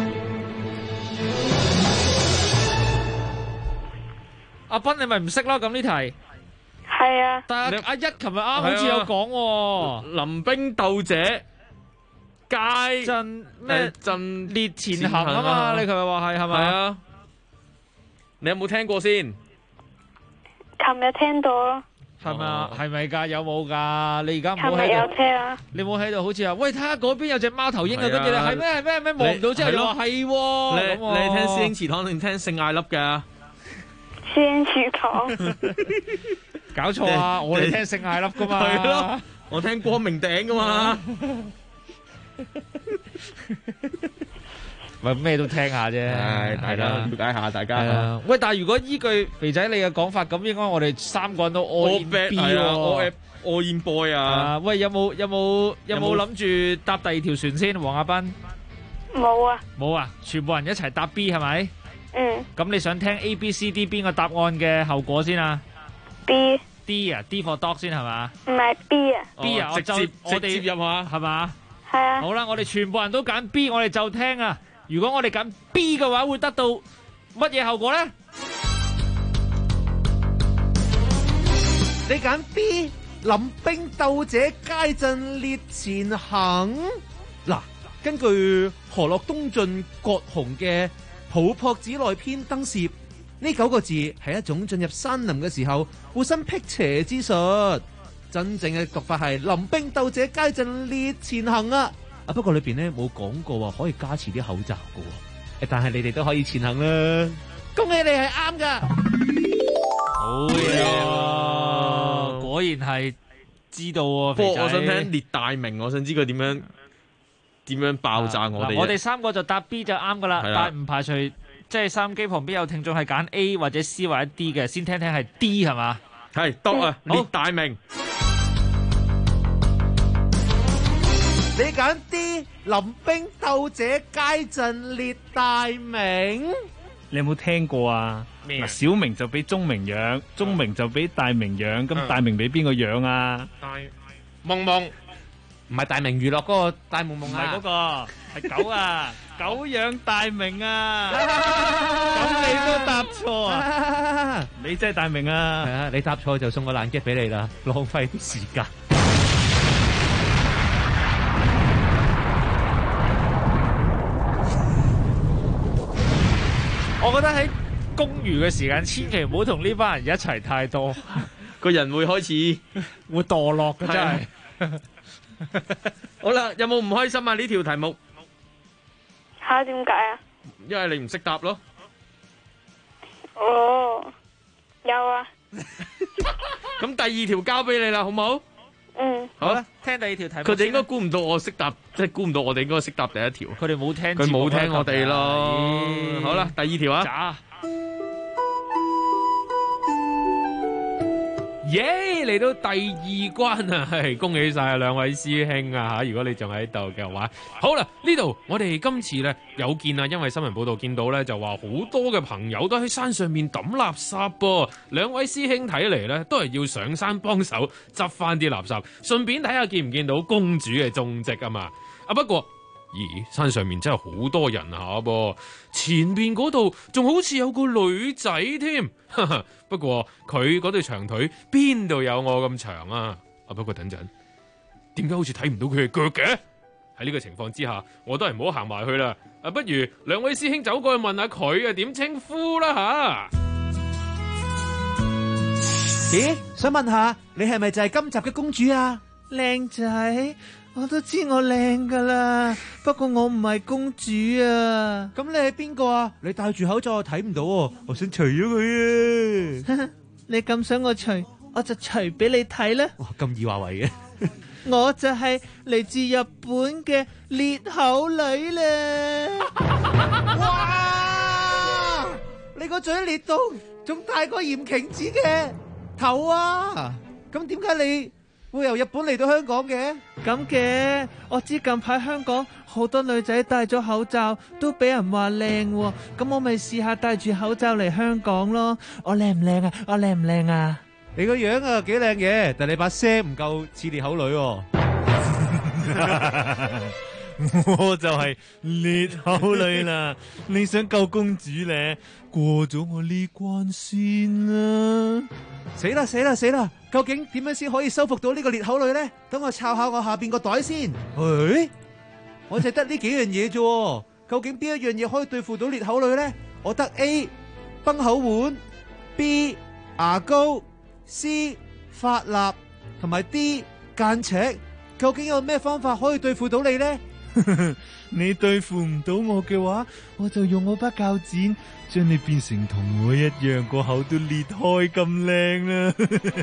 阿斌你咪唔識咯？咁呢題係啊， 但係阿一琴日啱好似有講喎， 臨兵鬥者皆陣咩陣列前行啊嘛？你琴日話係咪啊？你有冇聽過先？ 琴日聽到咯。 係咪啊？係咪㗎？有冇㗎？你而家唔好琴日有聽啊！ 你冇喺度，好似話喂，睇下嗰邊有隻貓頭鷹啊！跟住你係咩望唔到之後又話係喎。 你聽師兄祠堂定聽聖艾粒㗎？ 師兄祠堂。 搞錯啊！我哋聽聖艾粒㗎嘛。 係咯，我聽光明頂㗎嘛。 咪咩都聽下啫， 係啦，了解下大家。 喂，但係如果依據肥仔你嘅講法，咁應該我哋3個人都 all in B 喎 ，all in boy 啊！ 喂，有冇諗住搭第2條船先？黃亞斌冇啊， 冇啊，全部人一齊搭 B 係咪？ 嗯。 咁你想聽 A、B、C、D 邊個答案嘅後果先啊 ？B。D 啊 ，D for dog 先係嘛？ 唔係 B 啊。 B 啊， 直接入啊， 係嘛？ 係啊。 好啦，我哋全部人都揀 B， 我哋就聽啊。如果我哋揀 B 嘅話，會得到乜嘢後果咧？ 你揀 B， 臨兵鬥者皆陣列前行。嗱，根據何洛東晉葛洪嘅《抱朴子內篇燈攝》，呢9個字係一種進入山林嘅時候護身辟邪之術。真正嘅讀法係臨兵鬥者皆陣列前行啊！不過裏邊咧冇講過話可以加持啲口罩噶，但係你哋都可以前行啦。恭喜你係啱噶， 好嘢，果然係知道喎。 不過我想聽列大明，我想知佢點樣爆炸我哋。 我哋3個就答 B 就啱噶啦，但係唔排除即係收音機旁邊有聽眾係揀 A 或者 C 或者 D 嘅，先聽聽係 D 係嘛？ 係得啊，列大明。 你揀 D， 臨兵鬥者皆陣列大明。 你有冇聽過啊？嗱，小明就俾鐘明養，鐘明就俾大明養，咁大明俾邊個養啊？ 大夢夢唔係大明娛樂嗰個大夢夢啊， 唔係嗰個，係狗啊，狗養大明啊， 咁你都答錯啊？ 你真係大明啊！ 係啊，你答錯就送個爛 gag 俾你啦，浪費啲時間。 我覺得喺公餘嘅時間，千祈唔好同呢班人一齊太多， 個人會開始會墮落嘅真係。 好啦，有冇唔開心啊？呢條題目吓，點解啊？ 因為你唔識答咯。 哦，有啊。 咁第2條交俾你啦，好唔好？ 嗯。 好啦，聽第2條題目。 佢哋應該估唔到我識答，即係估唔到我哋應該識答第1條。 佢哋冇聽， 佢冇聽我哋咯。好啦，第2條啊。耶！嚟到第2關啊，係恭喜晒2位師兄啊吓！如果你仲喺度嘅話，好啦，呢度我哋今次咧有見啊，因為新聞報道見到咧就話好多嘅朋友都喺山上面抌垃圾噃。2位師兄睇嚟咧都係要上山幫手執翻啲垃圾，順便睇下見唔見到公主嘅蹤跡啊嘛。不過咦，山上面真係好多人下噃，前邊嗰度仲好似有個女仔添。不過佢嗰對長腿邊度有我咁長啊？不過等陣，點解好似睇唔到佢嘅腳嘅？喺呢個情況之下，我都係唔好行埋去啦。不如兩位師兄走過去問下佢啊，點稱呼啦吓？ 咦，想問下你係咪就係今集嘅公主啊？ 靚仔，我都知我靚噶啦，不過我唔係公主啊。 咁你係邊個啊？你戴住口罩我睇唔到喎，我想除咗佢啊！ 你咁想我除，我就除俾你睇啦。 哇，咁易話為嘅。 我就係嚟自日本嘅裂口女啦！ 哇！你個嘴裂到仲大過鹽瓊子嘅頭啊！咁點解你會由日本嚟到香港嘅？ 咁嘅，我知近排香港好多女仔戴咗口罩都俾人話靚喎，咁我咪試下戴住口罩嚟香港咯。我靚唔靚啊？我靚唔靚啊？ 你個樣啊幾靚嘅，但你把聲唔夠似裂口女喎。 我就係裂口女啦，你想救公主咧，過咗我呢關先啦。 死啦死啦死啦！究竟點樣先可以收復到呢個裂口女咧？等我抄下我下邊個袋先。我淨係得呢幾樣嘢啫，究竟邊一樣嘢可以對付到裂口女咧？我得 A 崩口碗， B 牙膏， C 髮蠟，同埋 D 間尺。究竟有咩方法可以對付到你呢？ 你對付唔到我嘅話，我就用我把鉸剪將你變成同我一樣個口都裂開咁靚啦。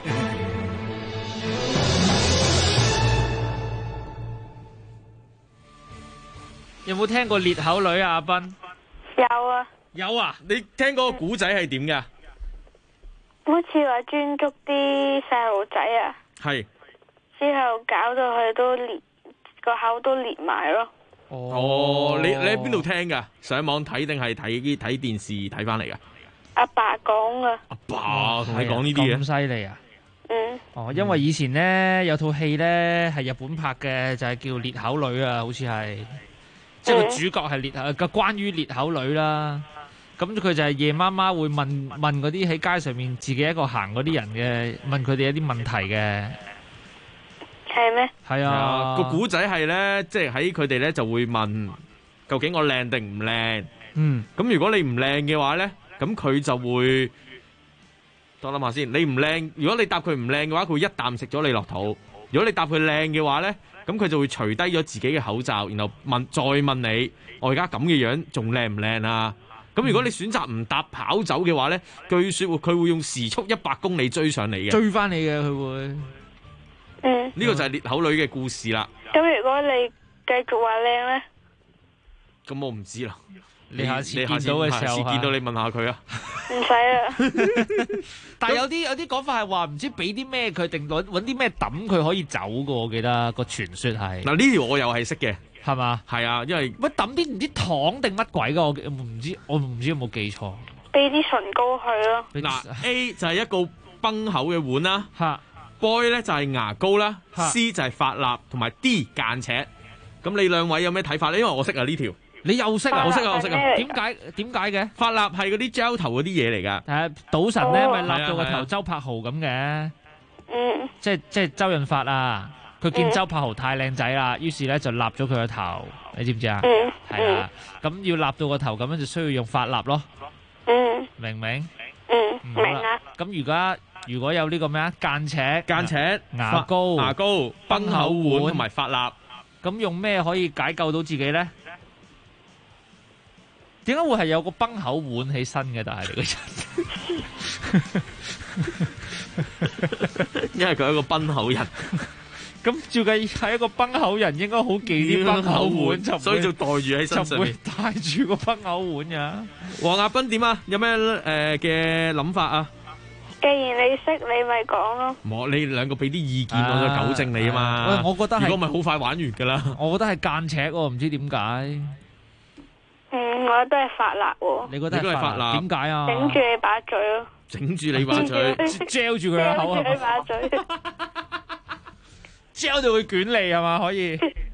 有冇聽過裂口女啊？阿斌有啊， 有啊，你聽嗰個古仔係點㗎？ 好似話專捉啲細路仔啊， 係之後搞到佢都裂個口都裂埋咯。 哦，你喺邊度聽㗎？上網睇定係睇電視睇翻嚟㗎？ 阿爸講啊。 阿爸同你講呢啲嘢咁犀利啊！ 嗯。 哦，因為以前咧有套戲咧係日本拍嘅，就係叫裂口女啊，好似係，即係個主角係裂口，個關於裂口女啦。咁佢就係夜媽媽會問嗰啲喺街上面自己一個行嗰啲人嘅，問佢哋一啲問題嘅。 係咩？ 係啊， 個古仔係咧，即係喺佢哋咧就會問，究竟我靚定唔靚？ 嗯， 咁如果你唔靚嘅話咧，咁佢就會，我諗下先，你唔靚，如果你答佢唔靚嘅話，佢會一啖食咗你落肚；如果你答佢靚嘅話咧，咁佢就會除低咗自己嘅口罩，然後再問你，我而家咁嘅樣仲靚唔靚啊？咁如果你選擇唔答跑走嘅話咧，據說佢會用時速100公里追上你嘅， 追翻你嘅佢會。 嗯， 呢個就係裂口女嘅故事啦。 咁如果你繼續話靚咧， 咁我唔知啦。 你下次見到嘅時候， 下次見到你問下佢啊。 唔使啦。 但係有啲講法係話唔知俾啲咩佢，定揾啲咩抌佢可以走嘅，我記得個傳說係。 嗱呢條我又係識嘅， 係嘛？ 係啊，因為乜抌啲唔知糖定乜鬼嘅，我唔知有冇記錯。 俾啲唇膏佢咯。 嗱 A 就係一個崩口嘅碗啦。 嚇。 Boy 咧就係牙膏啦，C 就係髮蠟，同埋 D 間尺。咁你兩位有咩睇法咧？因為我識啊呢條， 你又識啊？ 我識啊，我識啊。 點解嘅？ 髮蠟係嗰啲 gel 頭嗰啲嘢嚟㗎。 係賭神咧，咪立到個頭周柏豪咁嘅。 嗯。 即係周潤發啊！佢見周柏豪太靚仔啦，於是咧就立咗佢個頭。你知唔知啊？ 嗯。 係啊。咁要立到個頭咁樣，就需要用髮蠟咯。 嗯。 明唔明？ 嗯。明啊。 咁如果有呢個咩啊？間尺、牙膏、 崩口碗同埋髮蠟， 咁用咩可以解救到自己咧？點解會係有個崩口碗起身嘅？但係你個人， 因為佢係一個崩口人。 咁照計係一個崩口人，應該好忌啲崩口碗， 所以就袋住喺身上面， 就會帶住個崩口碗㗎。 黃亞斌點啊？有咩嘅諗法啊？ 既然你識，你咪講咯。 你兩個俾啲意見，我再糾正你啊嘛。 喂，我覺得係， 如果咪好快玩完噶啦。 我覺得係間尺喎，唔知點解。 我覺得係髮蠟喎。 你覺得係髮蠟？點解啊？ 整住你把嘴咯。 整住你把嘴， 嚼住佢個口係嘛？把嘴。 嚼到佢捲脷係嘛？可以。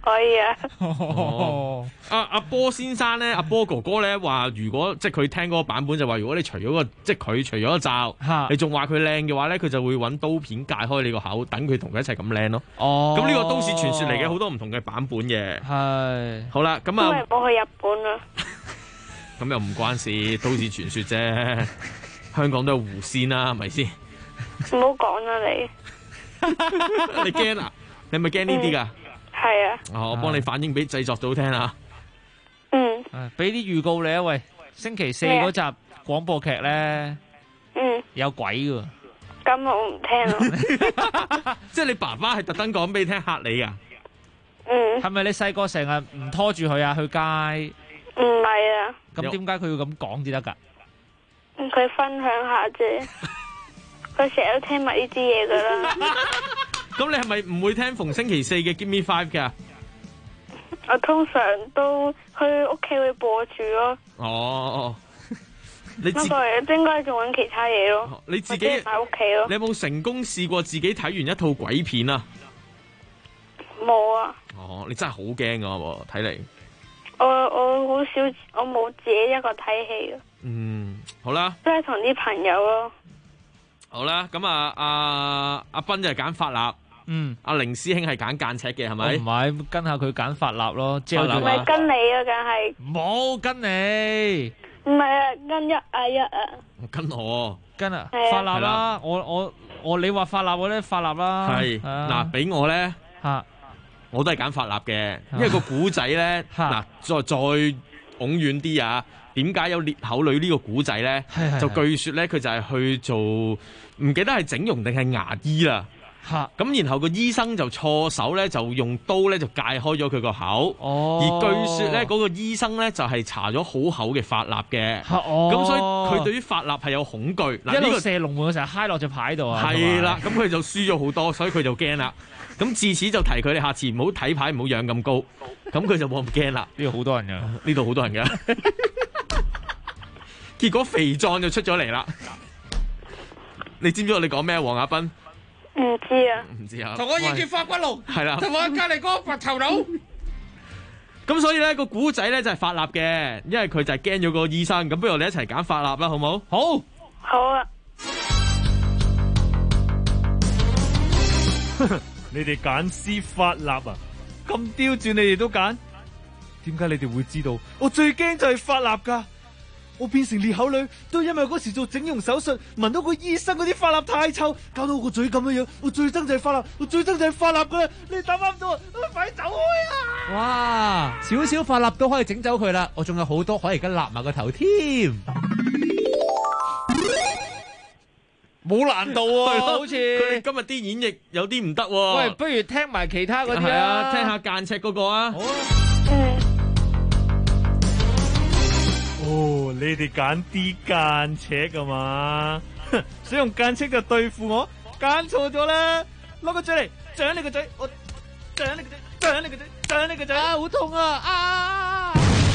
可以啊。 哦，阿波先生咧，阿波哥哥咧話，如果即係佢聽嗰個版本就話，如果你除咗個即係佢除咗個罩，你仲話佢靚嘅話咧，佢就會揾刀片界開你個口，等佢同佢一齊咁靚咯。哦，咁呢個都市傳說嚟嘅，好多唔同嘅版本嘅。係。好啦，咁啊。 因為我去日本啦。 咁又唔關事，都市傳說啫。香港都有狐仙啦，係咪先？ 唔好講啦你。 你驚啊？你係咪驚呢啲噶？ 係啊。 哦，我幫你反映俾製作組聽啊。 嗯。俾啲預告你啊，喂，星期四嗰集廣播劇咧，有鬼噶。 咁我唔聽咯。 即係你爸爸係特登講俾你聽嚇你噶。 係咪你細個成日唔拖住佢啊？去街？ 唔係啊。 咁點解佢要咁講至得噶？ 佢分享下啫。佢成日都聽埋呢啲嘢噶啦。 咁你係咪唔會聽逢星期四嘅 Give Me Five 㗎？ 我通常都去屋企會播住咯。 哦，你不過應該仲揾其他嘢咯。 你自己喺屋企咯。 你有冇成功試過自己睇完一套鬼片啊？ 冇啊。 哦，你真係好驚㗎喎，睇嚟。 我好少，我冇自己一個睇戲嘅。 嗯，好啦。 都係同啲朋友咯。 好啦，咁啊，阿斌就係揀法立，阿凌師兄係揀間尺嘅，係咪？ 唔係跟下佢揀法立咯，即係唔係跟你啊，梗係冇跟你， 唔係啊，跟一啊。 跟我跟啊，法立啦，我你話法立我咧法立啦， 係嗱，俾我咧我都係揀法立嘅，因為個古仔咧嗱，再拱遠啲啊。點解有裂口女呢個古仔咧？就據說咧，佢就係去做唔記得係整容定係牙醫啦。咁然後個醫生就錯手咧，就用刀咧就界開咗佢個口。而據說咧，嗰個醫生咧就係搽咗好厚嘅髮蠟嘅。咁所以佢對於髮蠟係有恐懼。 一路射龍門嘅時候揩落隻牌度啊。 係啦，咁佢就輸咗好多，所以佢就驚啦。咁自此就提佢哋下次唔好睇牌，唔好養咁高。咁佢就冇咁驚啦。 呢度好多人㗎， 呢度好多人㗎。結果肥壯就出咗嚟啦！你知唔知我哋講咩？黃亞斌唔知啊， 唔知啊， 同我應住發骨龍， 係啦， 同我隔離嗰個白頭佬。 咁所以咧個古仔咧就係法立嘅，因為佢就係驚咗個醫生。咁不如我哋一齊揀法立啦，好唔好？ 好， 好啊！ 你哋揀師法立啊？咁刁鑽，你哋都揀？點解你哋會知道？我最驚就係法立噶。我變成裂口女，都因為嗰時做整容手術，聞到個醫生嗰啲髮蠟太臭，搞到我個嘴咁樣樣。我最憎就係髮蠟，我最憎就係髮蠟噶啦！你打啱咗，快走開啊！ 哇，少少髮蠟都可以整走佢啦，我仲有好多可以而家立埋個頭添， 冇難度喎，好似佢哋今日啲演繹有啲唔得喎。 喂，不如聽埋其他嗰啲啊， 聽下間尺嗰個啊。好啊。 哦，你哋揀啲間尺㗎嘛？想用間尺就對付我，揀錯咗啦！攞個嘴嚟掌你個嘴，我掌你個嘴，掌你個嘴，掌你個嘴，啊，好痛啊！啊！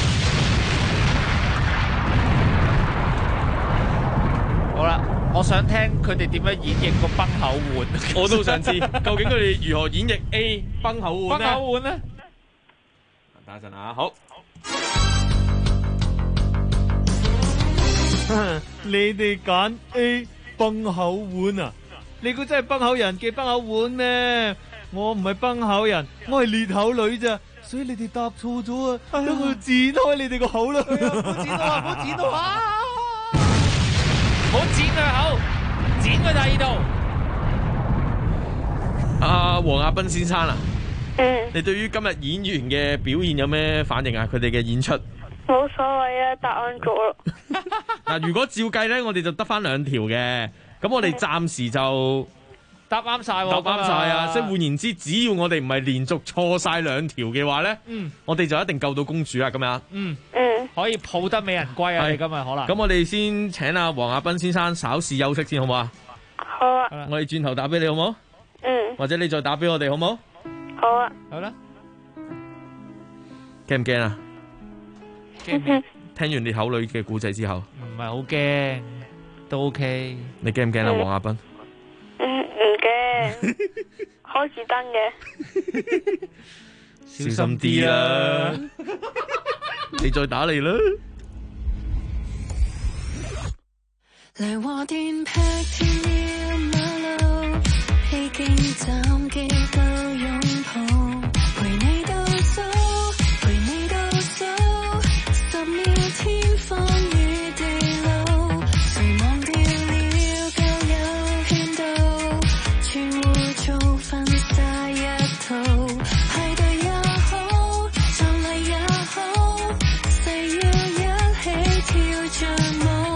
好啦，我想聽佢哋點樣演繹個崩口碗， 我都想知究竟佢哋如何演繹 A 崩口碗咧？ 崩口碗咧？ 等一陣啊，好。 你哋揀 A 崩口碗啊？你估真係崩口人嘅崩口碗咩？我唔係崩口人，我係裂口女咋，所以你哋答錯咗啊！等我剪開你哋個口啦！唔好剪到啊！唔好剪到啊！ 唔好剪佢口，剪佢第二度。 阿黃亞斌先生啊，你對於今日演員嘅表現有咩反應啊？佢哋嘅演出？ 冇所謂啊，答案咗咯。 嗱，如果照計咧，我哋就得翻2條嘅，咁我哋暫時就答啱晒， 答啱晒啊！即係換言之，只要我哋唔係連續錯晒2條嘅話咧，我哋就一定救到公主啦！咁樣， 可以抱得美人歸啊！你今日可能咁，我哋先請阿黃亞斌先生稍事休息先，好唔好啊？ 好啊！ 我哋轉頭打俾你好唔好？或者你再打俾我哋好唔好？ 好啊！ 好啦， 驚唔驚啊？ 驚！ 聽完裂口女嘅故仔之後， 唔係好驚，都 OK。 你驚唔驚啊，黃亞斌？ 唔驚，開住燈嘅。 小心啲啦，你再打嚟啦。 來和電劈天要馬路，披荊斬棘都擁抱，陪你到走，陪你到走，10秒天荒與地老，誰忘掉了舊有圈套，全污糟婚紗一套，派對也好，葬禮也好，誓要一起跳着舞。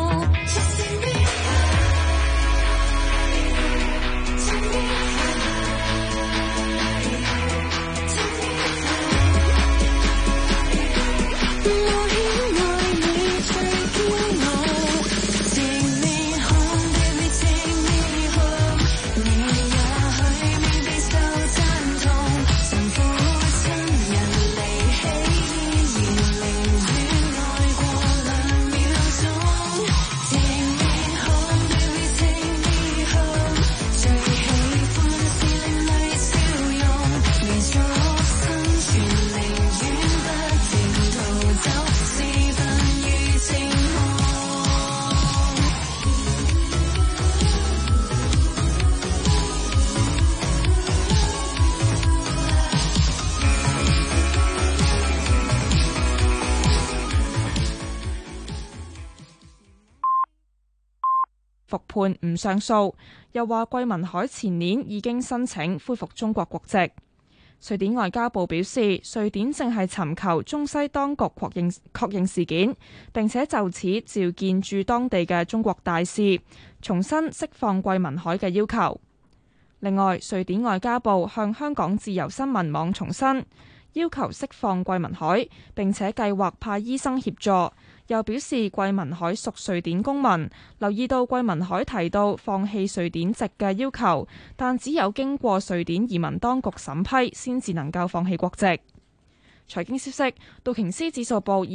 復判唔上訴，又話桂民海前年已經申請恢復中國國籍。瑞典外交部表示，瑞典正係尋求中西當局確認事件，並且就此召見駐當地嘅中國大使，重新釋放桂民海嘅要求。另外，瑞典外交部向香港自由新聞網重申，要求釋放桂民海，並且計劃派醫生協助。又表示桂民海屬瑞典公民，留意到桂民海提到放棄瑞典籍嘅要求，但只有經過瑞典移民當局審批，先至能夠放棄國籍。財經消息，道瓊斯指數報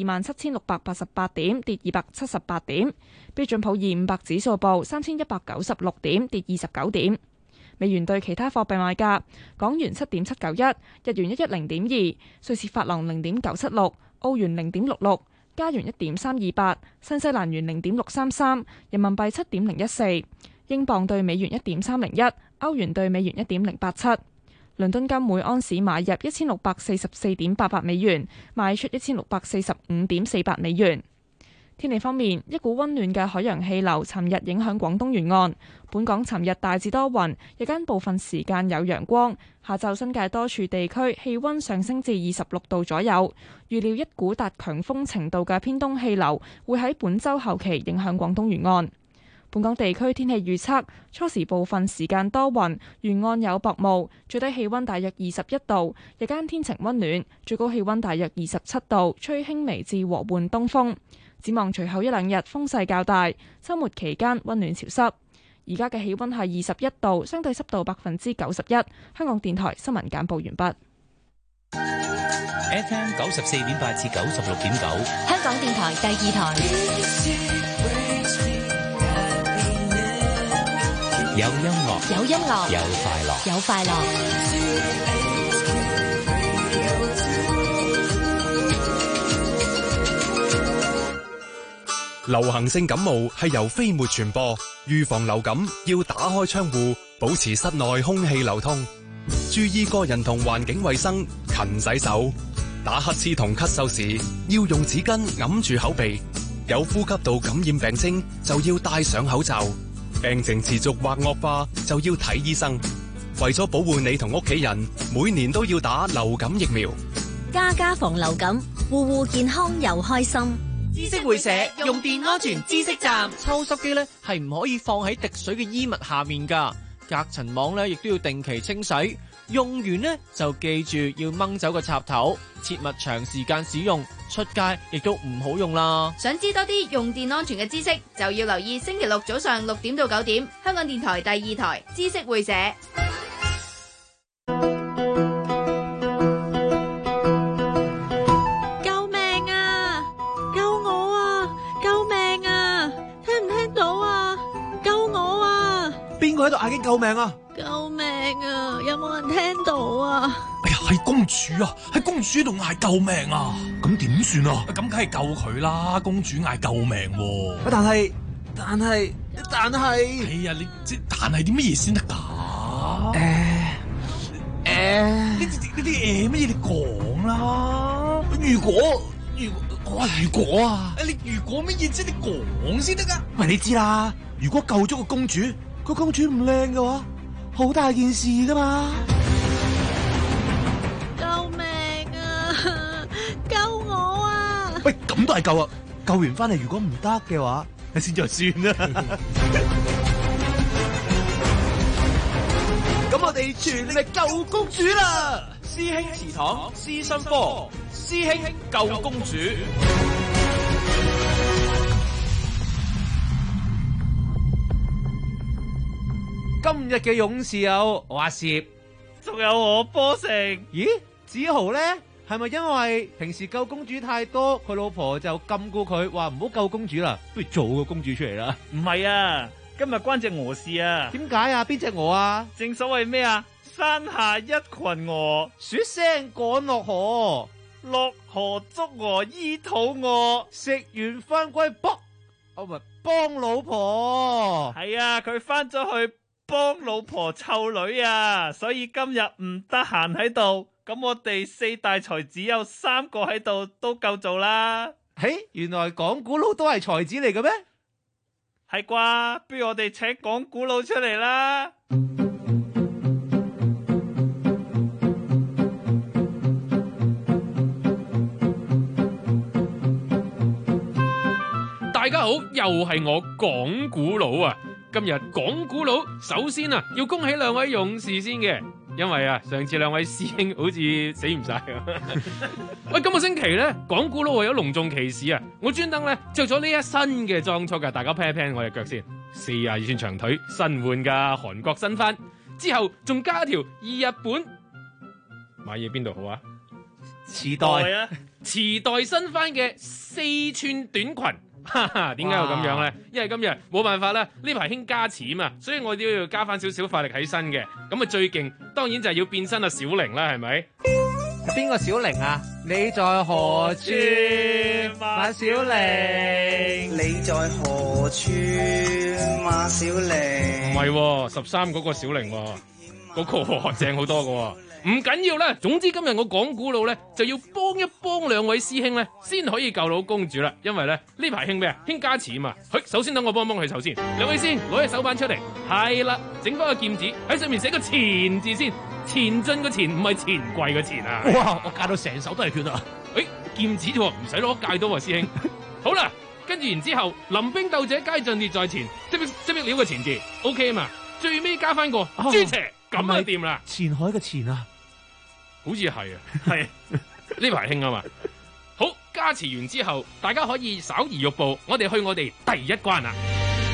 27,688點，跌278點；標準普爾500指數報3,196點，跌29點。美元對其他貨幣賣價：港元7.791，日元110.2，瑞士法郎0.976，澳元0.66。加元1.328，新西蘭元0.633，人民幣7.014，英鎊對美元1.301，歐元對美元1.087。倫敦金每安士買入1644.88美元，賣出1645.48美元。天氣方面，一股溫暖嘅海洋氣流尋日影響廣東沿岸，本港尋日大致多雲，日間部分時間有陽光。下晝新界多處地區氣溫上升至26度左右。預料一股達強風程度嘅偏東氣流會喺本週後期影響廣東沿岸。本港地區天氣預測，初時部分時間多雲，沿岸有薄霧，最低氣溫大約21度，日間天晴溫暖，最高氣溫大約27度，吹輕微至和緩東風。展望隨後一兩日風勢較大，週末期間溫暖潮濕。而家嘅氣溫係21度，相對濕度91%。香港電台新聞簡報完畢。 FM 94.8至96.9， 香港電台第二台。 有音樂， 有音樂， 有快樂， 有快樂。 流行性感冒係由飛沫傳播，預防流感要打開窗戶，保持室內空氣流通，注意個人同環境衛生，勤洗手。打乞嗤同咳嗽時要用紙巾揞住口鼻，有呼吸道感染病徵就要戴上口罩，病情持續或惡化就要睇醫生。為咗保護你同屋企人，每年都要打流感疫苗。 家家防流感，戶戶健康又開心。 知識會社用電安全知識站，抽濕機咧係唔可以放喺滴水嘅衣物下面噶，隔塵網咧亦都要定期清洗。用完呢就記住要掹走個插頭，切勿長時間使用，出街亦都唔好用啦。 想知多啲用電安全嘅知識，就要留意星期六早上6點到9點，香港電台第二台知識會社。 救命啊！救我啊！救命啊！聽唔聽到啊？救我啊！ 邊個喺度嗌緊救命啊？ 救命啊！有冇人聽到啊？ 哎呀， 係公主啊，係公主喺度嗌救命啊！咁點算啊？咁梗係救佢啦，公主嗌救命喎。 但係， 哎呀，你但係啲乜嘢先得㗎？呢啲乜嘢你講啦？如果啊，你如果乜嘢啫？你講先得㗎。 喂，你知啦，如果救咗個公主唔靚嘅話，好大件事㗎嘛。 救命啊！救我啊！ 喂，咁都係救啊！救完翻嚟，如果唔得嘅話，先就算啦。咁我哋全力救公主啦！ 師兄祠堂師生科，師兄救公主。 今日嘅勇士有我阿攝， 仲有我波成。 咦？子豪咧，係咪因為平時救公主太多，佢老婆就禁錮佢，話唔好救公主啦，不如做個公主出嚟啦？ 唔係啊，今日關隻鵝事啊。 點解啊？邊隻鵝啊？ 正所謂咩啊？山下一群鵝， 說聲趕落河， 落河捉鵝醫肚餓， 食完翻歸幫老婆。 係啊，佢翻咗去幫老婆湊女啊，所以今日唔得閒喺度。咁我哋四大才只有3個喺度，都夠做啦。 嘿，原來講古佬都係才子嚟嘅咩？ 係啩？不如我哋請講古佬出嚟啦。 大家好，又係我講古佬啊！今日講古佬，首先啊，要恭喜2位勇士先嘅，因為啊，上次2位師兄好似死唔晒咁。喂，今個星期咧，講古佬為咗隆重其事啊，我專登咧着咗呢一身嘅裝束噶，大家 plan 一 plan 我隻腳先，42寸長腿，新換噶韓國新番，之後仲加條日本，買嘢邊度好啊？ 池袋啊， 池袋新番嘅4寸短裙。哈哈，點解會咁樣咧？因為今日冇辦法啦，呢排興加持嘛，所以我都要加翻少少法力喺身嘅。咁啊最勁，當然就係要變身啊小玲啦，係咪？ 邊個小玲啊？你在何處，馬小玲？ 你在何處，馬小玲？ 唔係，13嗰個小玲，嗰個正好多㗎。唔緊要啦，總之今日我講古佬咧，就要幫一幫2位師兄咧，先可以救到公主啦。因為咧呢排興咩啊？興加持啊嘛。首先等我幫佢手先。2位先攞隻手板出嚟，係啦，整翻個劍指喺上面寫個前字先，前進個前唔係錢櫃個錢啊。 哇！我戒到成手都係血啊！ 劍指啫，唔使攞戒刀啊，師兄。好啦，跟住然之後，臨兵鬥者皆陣列在前，即料個前字 ，OK 嘛？最尾加翻個豬邪，咁就掂啦。 前海嘅前啊！ 好似係啊，係呢排興啊嘛。好，加持完之後，大家可以稍移玉步，我哋去我哋第一關啦。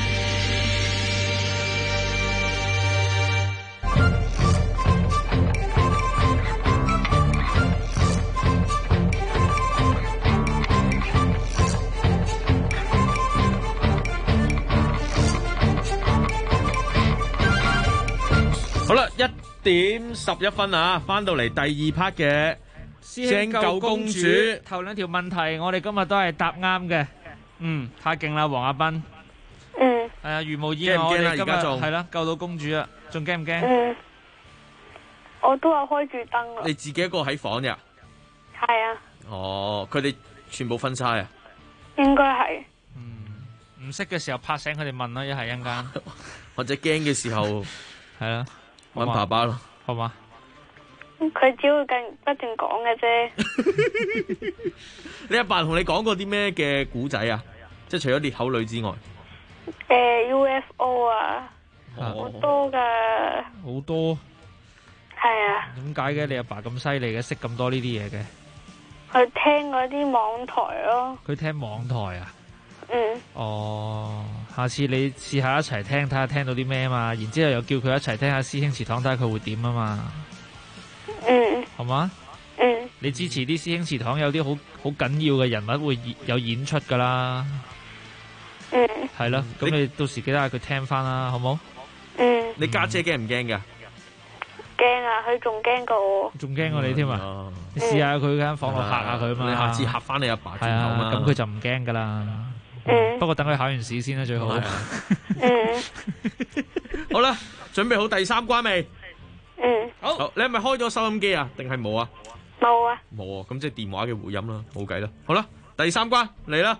好啦，1:11啊，翻到嚟第2 part 嘅師兄救公主。 頭2條問題，我哋今日都係答啱嘅。太勁啦，黃亞斌。係啊，如無意外，我哋今日係啦，救到公主啊，仲驚唔驚？ 我都有開住燈咯。 你自己一個喺房呀？ 係啊。 哦，佢哋全部瞓晒啊？ 應該係。 唔識嘅時候拍醒佢哋問啦，一陣間。 或者驚嘅時候係啦。 揾爸爸咯， 好嘛？ 佢只會不斷講嘅啫。 你阿爸同你講過啲咩嘅古仔啊？即係除咗裂口女之外 ，UFO 啊，好多噶。 好多。 係啊。 點解嘅？你阿爸咁犀利嘅，識咁多呢啲嘢嘅？ 佢聽嗰啲網台咯。 佢聽網台啊？ 哦， 下次你試下一齊聽，睇下聽到啲咩啊嘛，然之後又叫佢一齊聽下師兄祠堂，睇下佢會點啊嘛。好嘛？你支持啲師兄祠堂有啲好緊要嘅人物會有演出噶啦。係咯，咁你到時記得下佢聽翻啦，好冇？ 你家姐驚唔驚噶？ 驚啊！佢仲驚過我。 仲驚過你添啊！你試下佢間房度嚇下佢嘛。 你下次嚇翻你阿爸轉頭啊，咁佢就唔驚噶啦。不過等佢考完試先啦，最好。 好啦，準備好第3關未？ 好。 你係咪開咗收音機啊？定係冇啊？ 冇啊。 冇啊，咁即係電話嘅回音啦，冇計啦。好啦，第3關嚟啦。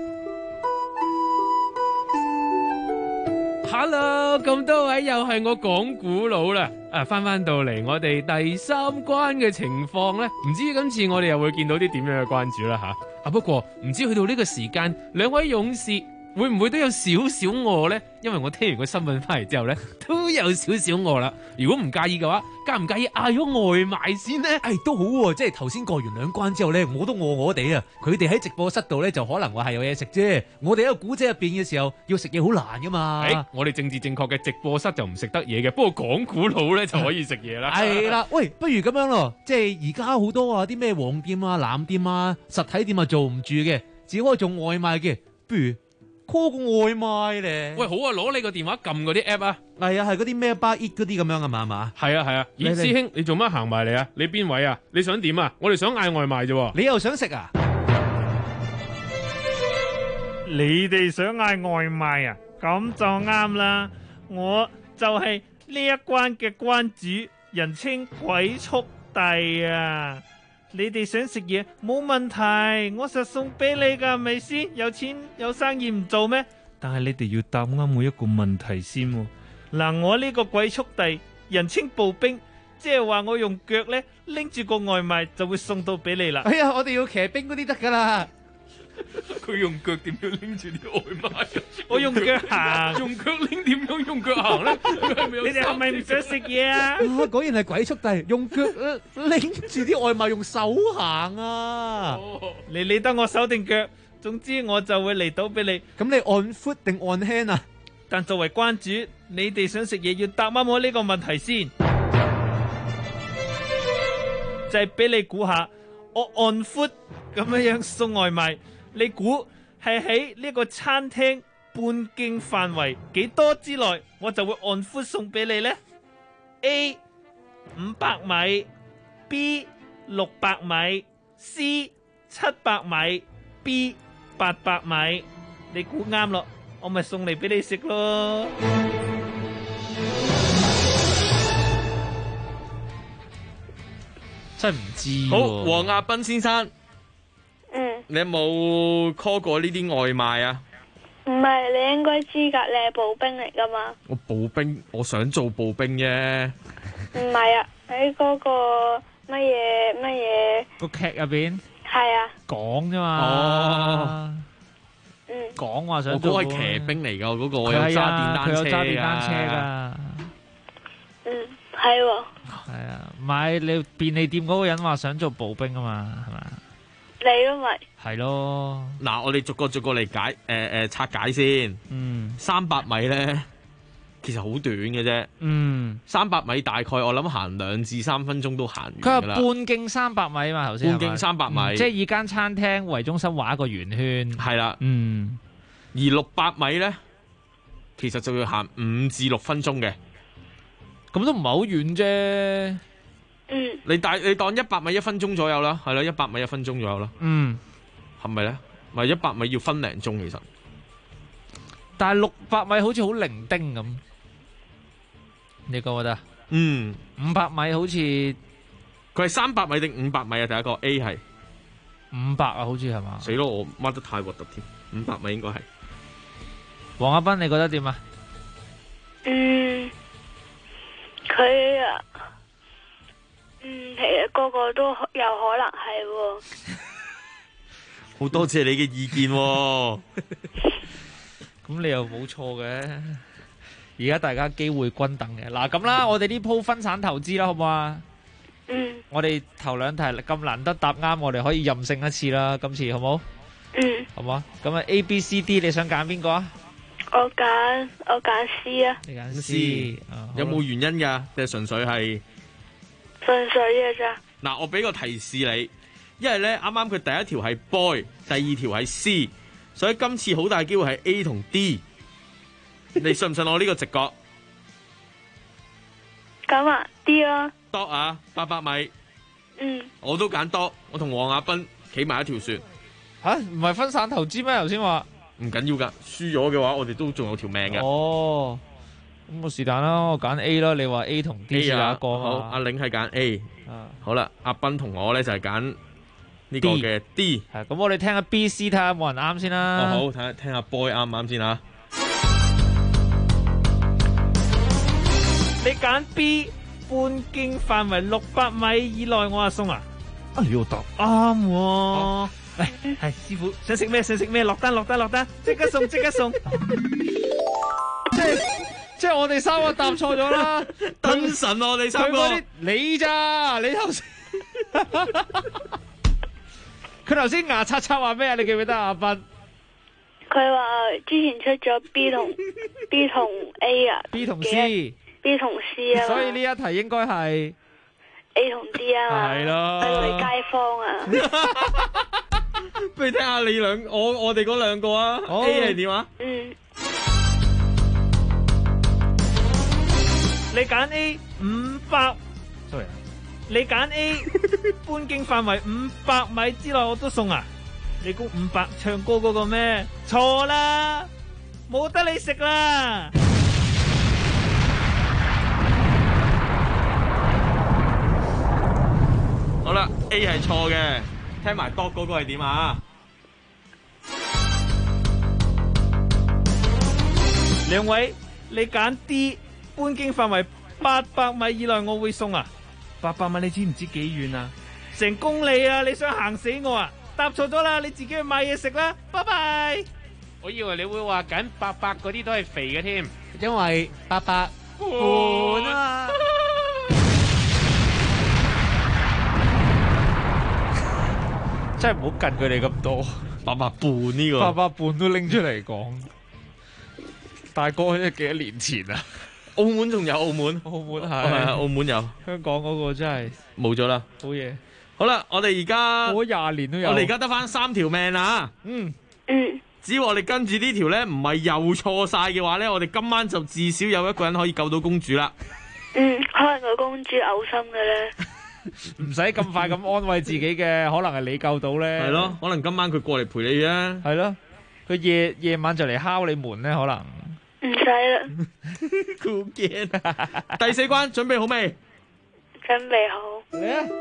Hello， 咁多位又係我講古佬啦。翻到嚟我哋第3關嘅情況咧，唔知今次我哋又會見到啲點樣嘅關主啦吓。不過唔知去到呢個時間，兩位勇士會唔會都有少少餓呢？因為我聽完個新聞翻嚟之後呢，都有少少餓啦。如果唔介意嘅話，介唔介意嗌咗外賣先呢？ 都好喎，即係頭先過完2關之後呢，我都餓地啊。佢哋喺直播室度呢，就可能話係有嘢食啫。我哋喺個古仔入邊嘅時候，要食嘢好難噶嘛。 我哋政治正確嘅直播室就唔食得嘢嘅，不過講古佬呢就可以食嘢啦。 係啦，喂，不如咁樣咯，即係而家好多啊啲咩黃店啊、藍店啊、實體店啊做唔住嘅，只可以做外賣嘅，不如call 個外賣咧。 喂，好啊，攞你個電話撳嗰啲 app 啊。 係啊，係嗰啲咩巴 eat 嗰啲咁樣啊嘛。 係啊。咦，師兄，你做乜行埋嚟啊？你邊位啊？你想點啊？我哋想嗌外賣啫。 你又想食啊？ 你哋想嗌外賣啊？咁就啱啦。我就係呢一關嘅關主，人稱鬼速遞啊。你哋想食嘢冇問題，我實送俾你噶，係咪先？有錢有生意唔做咩？但係你哋要答啱每一個問題先喎。嗱，我呢個鬼速遞，人稱步兵，即係話我用腳咧拎住個外賣就會送到俾你啦。 哎呀，我哋要騎兵嗰啲得噶啦。 佢用腳點樣拎住啲外賣？ 我用腳行， 用腳拎點樣用腳行咧？ 你哋係咪唔想食嘢啊？ 果然係鬼速遞，用腳拎住啲外賣，用手行啊！ 你理得我手定腳？總之我就會嚟到俾你。 咁你按 foot 定按 hand 啊？ 但作為關主，你哋想食嘢要答啱我呢個問題先，就係俾你估下，我按 foot 咁樣送外賣。你估係喺呢個餐廳半徑範圍幾多之內，我就會按 foot 送俾你呢？ A 500米 B 600米 C 700米 B 800米，你估啱咯，我咪送嚟俾你食咯。 真係唔知。 好，黃亞斌先生。你有冇 call 過呢啲外賣啊？ 唔係，你應該知㗎，你係步兵嚟㗎嘛？ 我步兵，我想做步兵啫。 唔係啊，喺嗰個乜嘢個劇入邊。 係啊。 講啫嘛。 哦。 講話想做。 我嗰個係騎兵嚟㗎，嗰個我有揸電單車㗎。 佢有揸電單車㗎。 係喎。 係啊，唔係你便利店嗰個人話想做步兵啊嘛，係咪？ 你咯咪係咯， 嗱，我哋逐個嚟解，拆解先。300米咧，其實好短嘅啫。300米大概我諗行2至3分鐘都行完㗎啦。 佢話半徑300米嘛，頭先。 半徑300米， 即係以間餐廳為中心畫一個圓圈。 係啦。而600米咧，其實就要行5至6分鐘嘅。 咁都唔係好遠啫。 你當100米1分鐘左右啦，係啦，100米1分鐘左右啦。係咪咧？咪100米要分零鐘其實。 但係600米好似好零丁咁，你覺唔覺得？500米好似佢係300米定500米啊？第一個 A 係 500啊，好似係嘛？ 死咯，我 mark 得太核突添。500米應該係。 黃阿斌，你覺得點啊？ 佢啊。其實個個都有可能係喎。 好多謝你嘅意見喎。 咁你又冇錯嘅。而家大家機會均等嘅。嗱咁啦，我哋呢鋪分散投資啦，好唔好啊？我哋頭2題咁難得答啱，我哋可以任性一次啦。今次好唔好？好唔好？咁啊 A、B、C、D， 你想揀邊個啊？ 我揀 C 啊。 你揀 C， 有冇原因㗎？定係純粹係？ 純粹嘅咋？ 嗱，我俾個提示你，因為咧啱啱佢第一條係 boy， 第二條係 C， 所以今次好大機會係 A 同 D。你信唔信我呢個直覺？ 咁啊 D 啦。 多啊，800米。 嗯。 我都揀多，我同黃亞斌企埋一條船。 吓，唔係分散投資咩？頭先話唔緊要噶，輸咗嘅話，我哋都仲有條命嘅。 哦，咁我是但啦，我揀 A 啦。你話 A 同 D 是哪一個？ 好，阿玲係揀 A。好啦，阿斌同我咧就係揀呢個嘅 D。 係咁，我哋聽下 B、C 睇下有冇人啱先啦。 好，聽下 boy 啱唔啱先啊？ 你揀 B， 半徑範圍600米以內，我話送啊！啊，你又答啱喎！係師傅想食咩？想食咩？落單，即刻送！即係我哋三個答錯咗啦！ 燈神我哋三個， 你咋？你頭先佢頭先牙刷刷話咩啊？你記唔記得阿斌？ 佢話之前出咗 B 同 A 啊 ，B 同 C。B 同 C 啊， 所以呢一題應該係 A 同 D 啊嘛， 係咯， 係我哋街坊啊。 不如聽下你我哋嗰兩個啊。A 係點啊？ 你揀 A 500，sorry， 你揀 A 半徑範圍500米之內我都送啊！你估500唱歌嗰個咩？錯啦，冇得你食啦！ 好啦 ，A 係錯嘅，聽埋 dot 嗰個係點啊？ 兩位，你揀 D， 半徑範圍800米以內我會送啊！800米你知唔知幾遠啊？成公里啊！你想行死我啊？答錯咗啦，你自己去買嘢食啦！拜拜。 我以為你會話揀800嗰啲都係肥嘅添， 因為800半啊！ 真係唔好近佢哋咁多 ，800半呢個 800半都拎出嚟講。大哥，係幾多年前啊？ 澳門仲有澳門係澳門有。 香港嗰個真係冇咗啦。 好嘢。 好啦，我哋而家過咗20年都有。 我哋而家得翻3條命啊！只要我哋跟住呢條咧，唔係又錯晒嘅話咧，我哋今晚就至少有一個人可以救到公主啦。 可能個公主嘔心嘅咧。 唔使咁快咁安慰自己嘅，可能係你救到咧。 係咯，可能今晚佢過嚟陪你啊。 係咯，佢夜晚就嚟敲你門咧，可能。 唔使啦。 佢好驚。第4關準備好未？ 準備好。 嚟啊！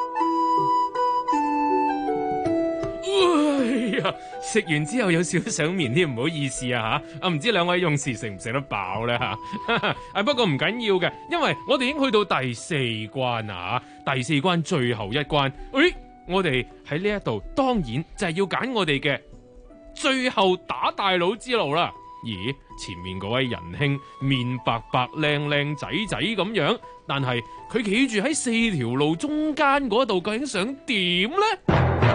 哎呀，食完之後有少少想眠添，唔好意思啊吓。唔知兩位勇士食唔食得飽咧吓？不過唔緊要嘅，因為我哋已經去到第4關啊！第4關最後一關，我哋喺呢一度當然就係要揀我哋嘅最後打大佬之路啦。咦，前面嗰位仁兄面白白靚靚仔仔咁樣，但係佢企住喺4條路中間嗰度，究竟想點呢？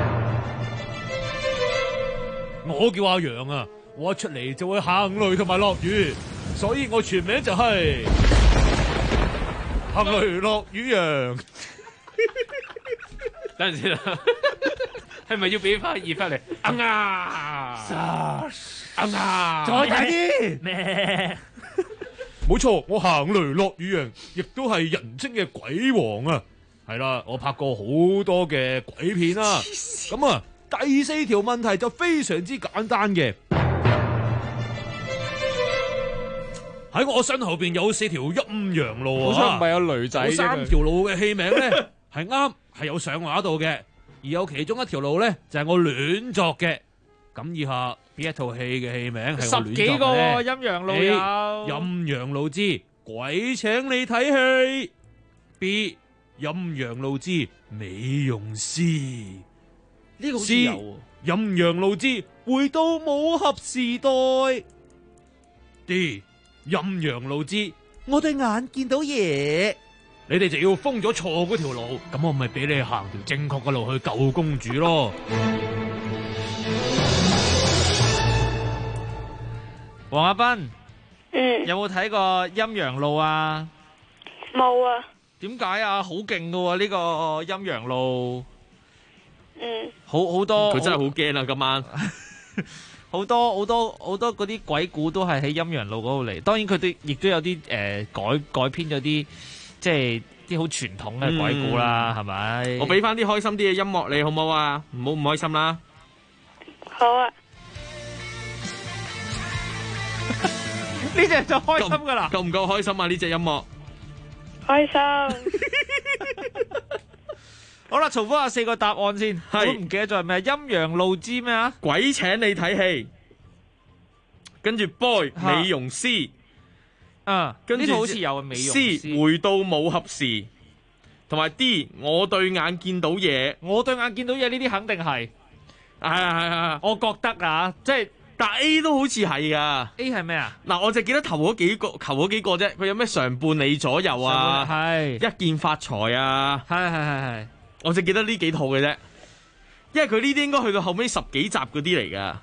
我叫阿楊啊，我一出嚟就會行雷同埋落雨，所以我全名就係行雷落雨楊。 等陣先啦，係咪要俾翻熱翻嚟？ 再大啲咩？冇錯，我行雷落雨楊，亦都係人稱嘅鬼王啊！係啦，我拍過好多嘅鬼片啦。咁啊，第4條問題就非常之簡單嘅。喺我身後邊有4條陰陽路啊！ 好似唔係有雷仔嘅。 有3條路嘅戲名咧係啱，係有上畫度嘅，而有其中一條路咧就係我亂作嘅。咁以下邊一套戲嘅戲名係我亂作嘅咧？10 幾個陰陽路有。 陰陽路之鬼請你睇戲。B 陰陽路之美容師。 呢個好似有喎。 陰陽路之回到武俠時代。D 陰陽路之我對眼見到嘢。你哋就要封咗錯嗰條路，咁我咪俾你行條正確嘅路去救公主咯。 黃阿斌，有冇睇過陰陽路啊？ 冇啊。 點解啊？好勁噶喎呢個陰陽路。好多。 佢真係好驚啊！今晚好多嗰啲鬼故都係喺陰陽路嗰度嚟。當然佢哋亦都有啲改編咗啲即係啲好傳統嘅鬼故啦，係咪？ 我俾翻啲開心啲嘅音樂你好唔好啊？唔好唔開心啦。 好啊。 呢隻就開心噶啦。 夠唔夠開心啊？呢隻音樂。 開心。 好啦，重複下4個答案先。我都唔記得咗係咩？陰陽路之咩啊？ 鬼請你睇戲。跟住 boy 美容師。跟住呢套好似有美容師。 C 回到武俠時。同埋 D 我對眼見到嘢。 我對眼見到嘢呢啲肯定係。 係。 我覺得啊，即係。 但 A 都好似係噶 ，A 係咩啊？ 嗱，我就記得頭嗰幾個啫，佢有咩常伴你左右啊？ 係一見發財啊！ 係， 我就記得呢幾套嘅啫，因為佢呢啲應該去到後尾10幾集嗰啲嚟噶。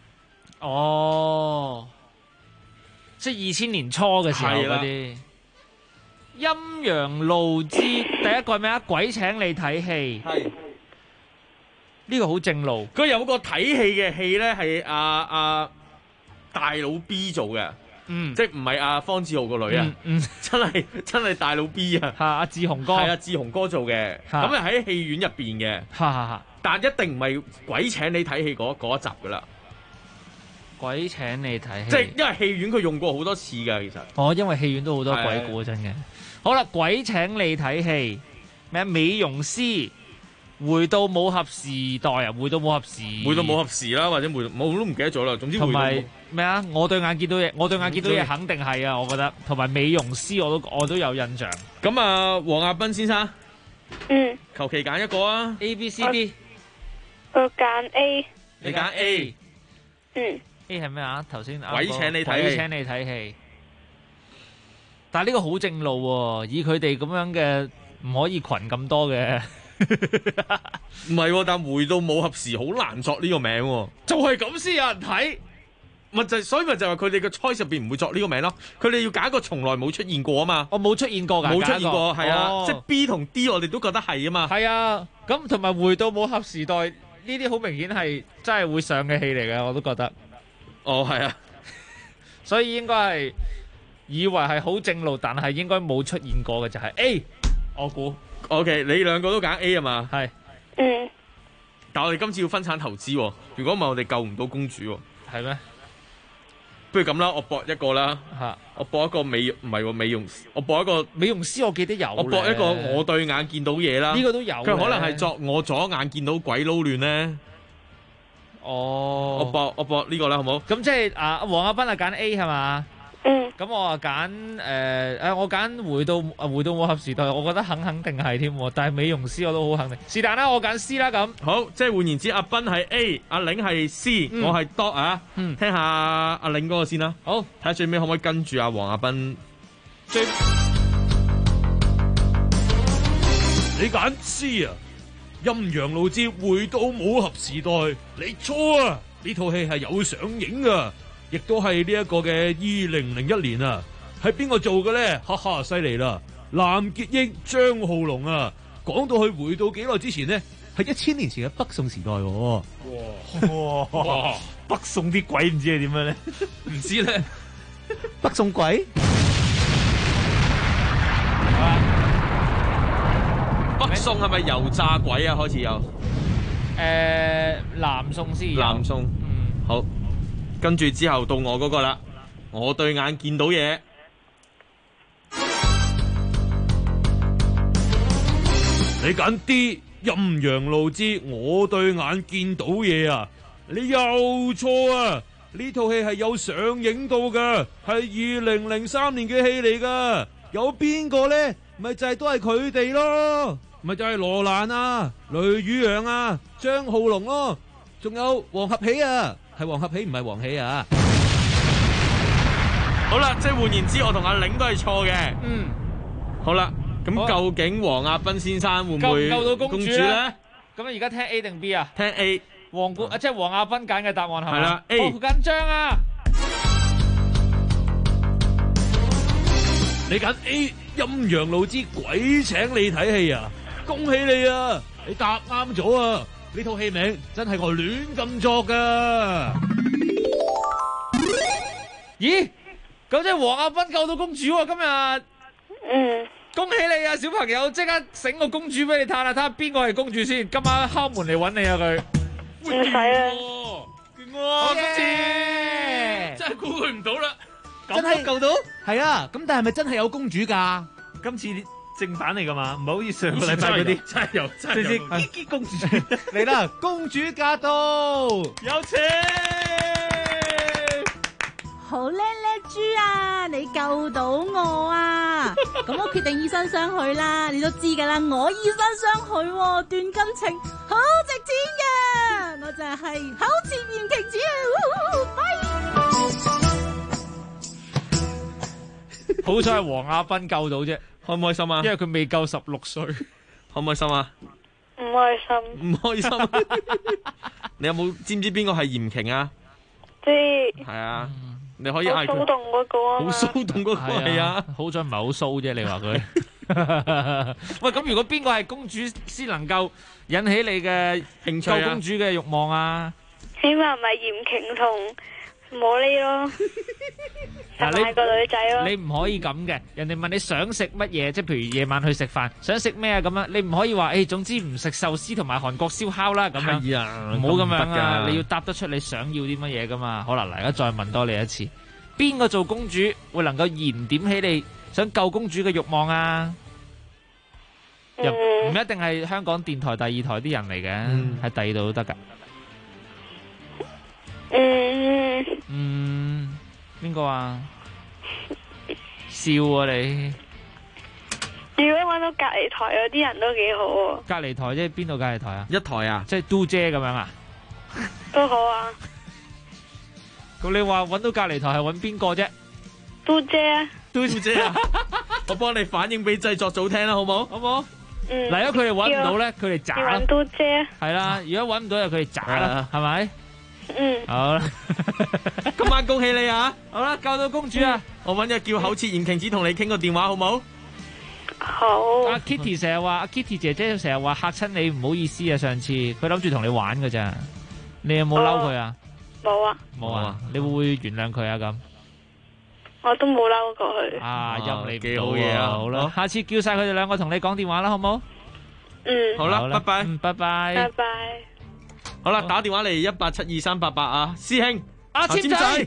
哦，即係2000年初嘅時候嗰啲。陰陽路之第一個係咩啊？鬼請你睇戲。 係。 呢個好正路， 佢有個睇戲嘅戲咧，係大佬 B 做嘅，即係唔係阿方志豪個女啊，真係大佬 B 啊， 阿志雄哥， 係啊，志雄哥做嘅，咁啊喺戲院入邊嘅，但一定唔係鬼請你睇戲嗰一集噶啦， 鬼請你睇戲， 即係因為戲院佢用過好多次噶，其實， 因為戲院都好多鬼故真嘅。好啦，鬼請你睇戲咩？美容師。回到武俠時代啊！回到武俠時啦， 或者我都唔記得咗啦。總之同埋咩啊？我對眼見到嘢，肯定係啊！我覺得同埋美容師我都有印象。 咁啊，黃亞斌先生，求其揀一個啊 ，A B C D。 我揀 A。 你揀 A。 A 係咩啊？頭先鬼請你睇戲。但係呢個好正路喎，以佢哋咁樣嘅唔可以群咁多嘅。 唔係，但回到武俠時好難作呢個名， 就係咁先有人睇， 所以咪就係佢哋嘅 choice 入邊唔會作呢個名咯。佢哋要揀一個從來冇出現過啊嘛。 我冇出現過㗎， 冇出現過，係啊，即係 B 同 D 我哋都覺得係啊嘛。 係啊，咁同埋回到武俠時代呢啲好明顯係真係會上嘅戲嚟嘅，我都覺得。 哦，係啊， 所以應該係以為係好正路，但係應該冇出現過嘅就係 A， 我估。 OK， 你兩個都揀 A 啊嘛？ 係。 但我哋今次要分散投資，如果唔係我哋救唔到公主。 係咩？ 不如咁啦，我搏一個啦。我搏一個美容，我搏一個美容師，我記得有。 我搏一個我對眼見到嘢啦。 呢個都有。 佢可能係作我左眼見到鬼撈亂咧。 我搏呢個啦，好冇？ 咁即係黃亞斌係揀 A 係嘛？咁我啊揀我揀回到武俠時代，我覺得肯定係添，但係美容師我都好肯定。是但啦，我揀 C 啦咁。 好，即係換言之，阿斌係 A， 阿玲係 C，我係 Dot 啊。聽下阿玲嗰個先啦。 好， 睇下最尾可唔可以跟住阿黃亞斌。 你揀 C 啊？陰陽路之回到武俠時代，你錯啊！呢套戲係有上映噶。亦都係呢一個嘅2001年啊，係邊個做嘅咧？哈哈，犀利啦！藍潔瑛、張浩龍啊，講到去回到幾耐之前呢？係1000年前嘅北宋時代。哇！北宋啲鬼唔知係點樣咧？ 唔知咧。 北宋鬼？ 北宋係咪油炸鬼啊？開始有。 南宋先有。 南宋。好。跟住之後到我嗰個啦，我對眼見到嘢。 你揀 D 陰陽路之我對眼見到嘢啊！你又錯啊！呢套戲係有上映到噶，係2003年嘅戲嚟噶。有邊個咧？咪就係都係佢哋咯，咪就係羅蘭啊、雷宇揚啊、張浩龍咯，仲有黃合喜啊。係黃合喜唔係黃喜啊！ 好啦，即係換言之，我同阿玲都係錯嘅。好啦，咁究竟黃亞斌先生會唔會救到公主咧？咁而家聽 A 定 B 啊？ 聽 A。 即係黃亞斌揀嘅答案係咪？ 係啦 A。好緊張啊！ 你揀 A 陰陽路之鬼請你睇戲啊！恭喜你啊！你答啱咗啊！呢套戲名真係我亂咁作噶。 咦？咁即係黃亞斌救到公主喎，今日。 恭喜你啊，小朋友！即刻醒個公主俾你探下，睇下邊個係公主先。今晚敲門嚟揾你啊佢。 唔使啦。 哇！今次真係估佢唔到啦， 真係救到？係啊，咁但係咪真係有公主㗎？ 今次正版嚟㗎嘛，唔係好似上個禮拜嗰啲。 真係有，真係有嘰嘰公主嚟啦！公主駕到， 有請。 好叻叻豬啊！你救到我啊！咁我決定以身相許啦，你都知噶啦，我以身相許喎，段感情好值錢嘅，我就係口前言瓊子啊！ 好彩係黃亞斌救到啫， 開唔開心啊？ 因為佢未夠16歲， 開唔開心啊？ 唔開心。 唔開心。你有冇知唔知邊個係嚴瓊啊？ 知。 係啊。你可以嗌佢好騷動嗰個啊， 好騷動嗰個係啊， 好彩唔係好騷啫。你話佢喂，咁如果邊個係公主先能夠引起你嘅興趣啊？ 救公主嘅慾望啊？ 起碼唔係嚴瓊同茉莉咯，同埋個女仔咯。 你唔可以咁嘅，人哋問你想食乜嘢，即係譬如夜晚去食飯，想食咩啊咁樣，你唔可以話總之唔食壽司同埋韓國燒烤啦咁樣。 係啊， 唔好咁樣啊！你要答得出你想要啲乜嘢噶嘛？好啦，嗱，而家再問多你一次，邊個做公主會能夠燃點起你想救公主嘅慾望啊？又唔一定係香港電台第2台啲人嚟嘅，喺第2度都得噶。邊個啊？笑啊你！ 如果揾到隔離台嗰啲人都幾好喎。 隔離台即係邊度隔離台啊？ 一台啊， 即係嘟姐咁樣啊？ 都好啊。 咁你話揾到隔離台係揾邊個啫？ 嘟姐啊！ 嘟姐啊！我幫你反映俾製作組聽啦，好冇？ 好冇？嗱，如果佢哋揾唔到咧，佢哋渣啦。 揾嘟姐。 係啦，如果揾唔到就佢哋渣啦，係咪？好啦， 今晚恭喜你啊！ 好啦，救到公主啊！ 我揾日叫口切言瓊子同你傾個電話，好冇？ 好。 阿 Kitty 成日話，阿 Kitty 姐姐成日話嚇親你，唔好意思啊！上次佢諗住同你玩噶咋，你有冇嬲佢啊？ 冇啊。 冇啊？你會唔會原諒佢啊？咁我都冇嬲過佢。 啊，陰你幾好嘢啊！ 好啦，下次叫晒佢哋兩個同你講電話啦，好冇？ 好啦，拜拜， 拜拜， 拜拜。 好啦，打電話嚟1872388啊，師兄， 阿簽仔。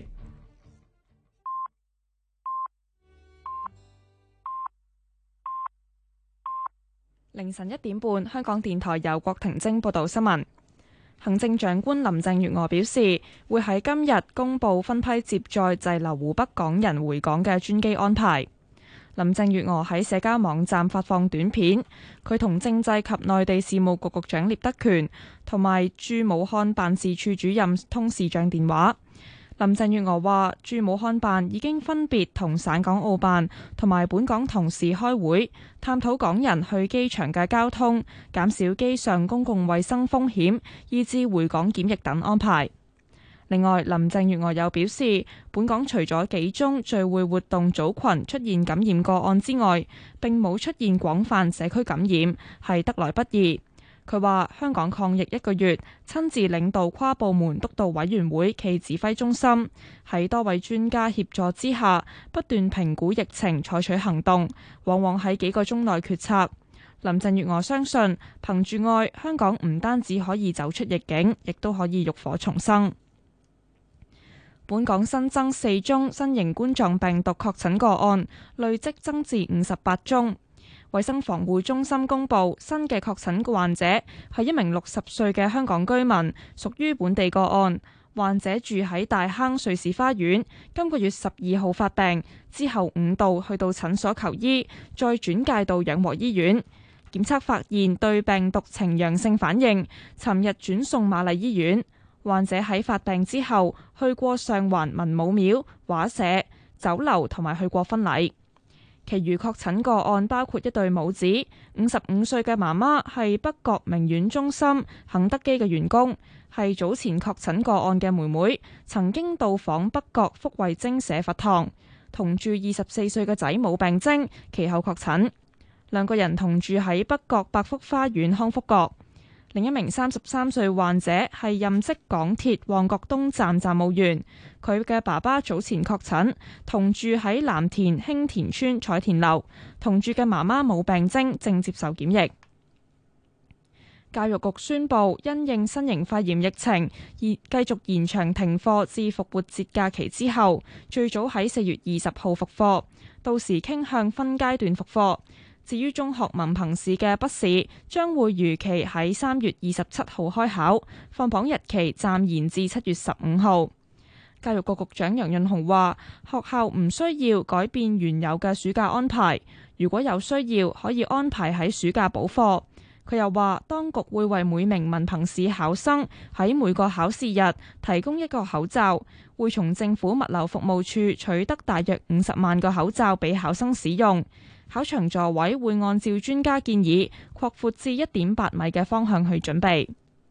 凌晨1點半，香港電台由郭婷晶報道新聞。行政長官林鄭月娥表示，會喺今日公布分批接載滯留湖北港人回港嘅專機安排。林鄭月娥喺社交網站發放短片，佢同政制及內地事務局局長聶德權同埋駐武漢辦事處主任通視像電話。林鄭月娥話，駐武漢辦已經分別同省港澳辦同埋本港同事開會，探討港人去機場嘅交通，減少機上公共衛生風險，以至回港檢疫等安排。另外，林鄭月娥又表示，本港除咗幾宗聚會活動組群出現感染個案之外，並冇出現廣泛社區感染，係得來不易。佢話香港抗疫1個月，親自領導跨部門督導委員會暨指揮中心，喺多位專家協助之下，不斷評估疫情，採取行動，往往喺幾個鐘內決策。林鄭月娥相信，憑住愛，香港唔單止可以走出逆境，亦都可以浴火重生。本港新增4宗新型冠狀病毒確診個案，累積增至58宗。衛生防護中心公布，新嘅確診患者係一名60歲嘅香港居民，屬於本地個案。患者住喺大坑瑞士花園，今個月12號發病，之後5度去到診所求醫，再轉介到養和醫院，檢測發現對病毒呈陽性反應，尋日轉送瑪麗醫院。患者喺發病之後去過上環文武廟、畫社、酒樓同埋去過婚禮。其餘確診個案包括一對母子，55歲嘅媽媽係北角名苑中心肯德基嘅員工，係早前確診個案嘅妹妹，曾經到訪北角福慧精舍佛堂，同住24歲嘅仔冇病徵，其後確診。兩個人同住喺北角百福花園康福閣。 另一名33歲患者係任職港鐵旺角東站站務員，佢嘅爸爸早前確診，同住喺藍田興田村彩田樓，同住嘅媽媽冇病徵，正接受檢疫。教育局宣布，因應新型肺炎疫情而繼續延長停課至復活節假期之後，最早喺4月20號復課，到時傾向分階段復課。至於中學文憑試嘅筆試，將會如期喺3月27號開考，放榜日期暫延至7月15號。教育局局長楊潤雄話，學校唔需要改變原有嘅暑假安排，如果有需要，可以安排喺暑假補課。佢又話，當局會為每名文憑試考生喺每個考試日提供一個口罩，會從政府物流服務處取得大約50萬個口罩俾考生使用。考場座位會按照專家建議擴闊至1.8米嘅方向去準備。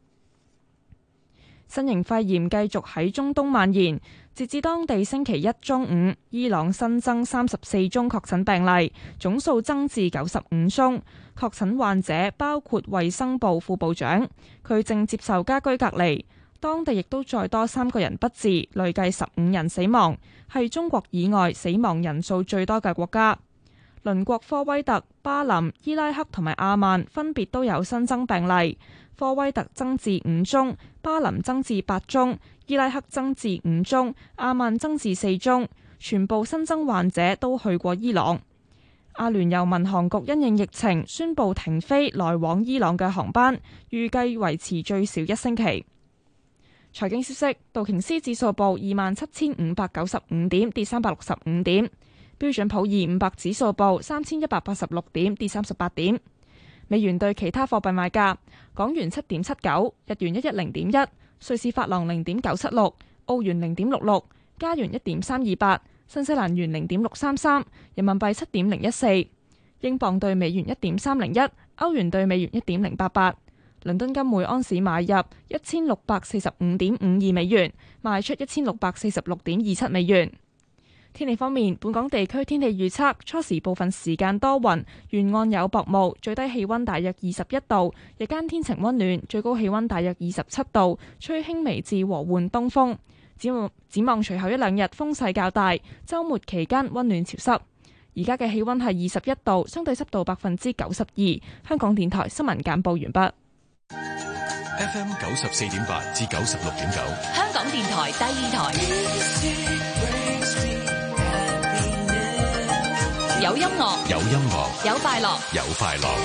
新型肺炎繼續喺中東蔓延，截至當地星期一中午，伊朗新增34宗確診病例，總數增至95宗。確診患者包括衛生部副部長，佢正接受家居隔離。當地亦都再多3個人不治，累計15人死亡，係中國以外死亡人數最多嘅國家。鄰國科威特、巴林、伊拉克同埋阿曼分別都有新增病例，科威特增至5宗，巴林增至8宗，伊拉克增至5宗，阿曼增至4宗，全部新增患者都去過伊朗。阿聯酋民航局因應疫情宣布停飛來往伊朗嘅航班，預計維持最少1星期。財經消息，道瓊斯指數報27,595點，跌365點。標準普爾500指數報3186點，跌38點。美元對其他貨幣賣價：港元7.79，日元110.1，瑞士法郎0.976，澳元0.66，加元1.328，新西蘭元0.633，人民幣7.014，英鎊對美元1.301，歐元對美元1.088。倫敦金每安士買入1645.52美元，賣出1646.27美元。天氣方面，本港地區天氣預測，初時部分時間多雲，沿岸有薄霧，最低氣溫大約21度，日間天晴溫暖，最高氣溫大約27度，吹輕微至和緩東風。展望隨後1-2日風勢較大，週末期間溫暖潮濕。而家嘅氣溫係21度，相對濕度92%。香港電台新聞簡報完畢。 FM 94.8至96.9， 香港電台第2台。有音樂， 有音樂， 有快樂， 有快樂。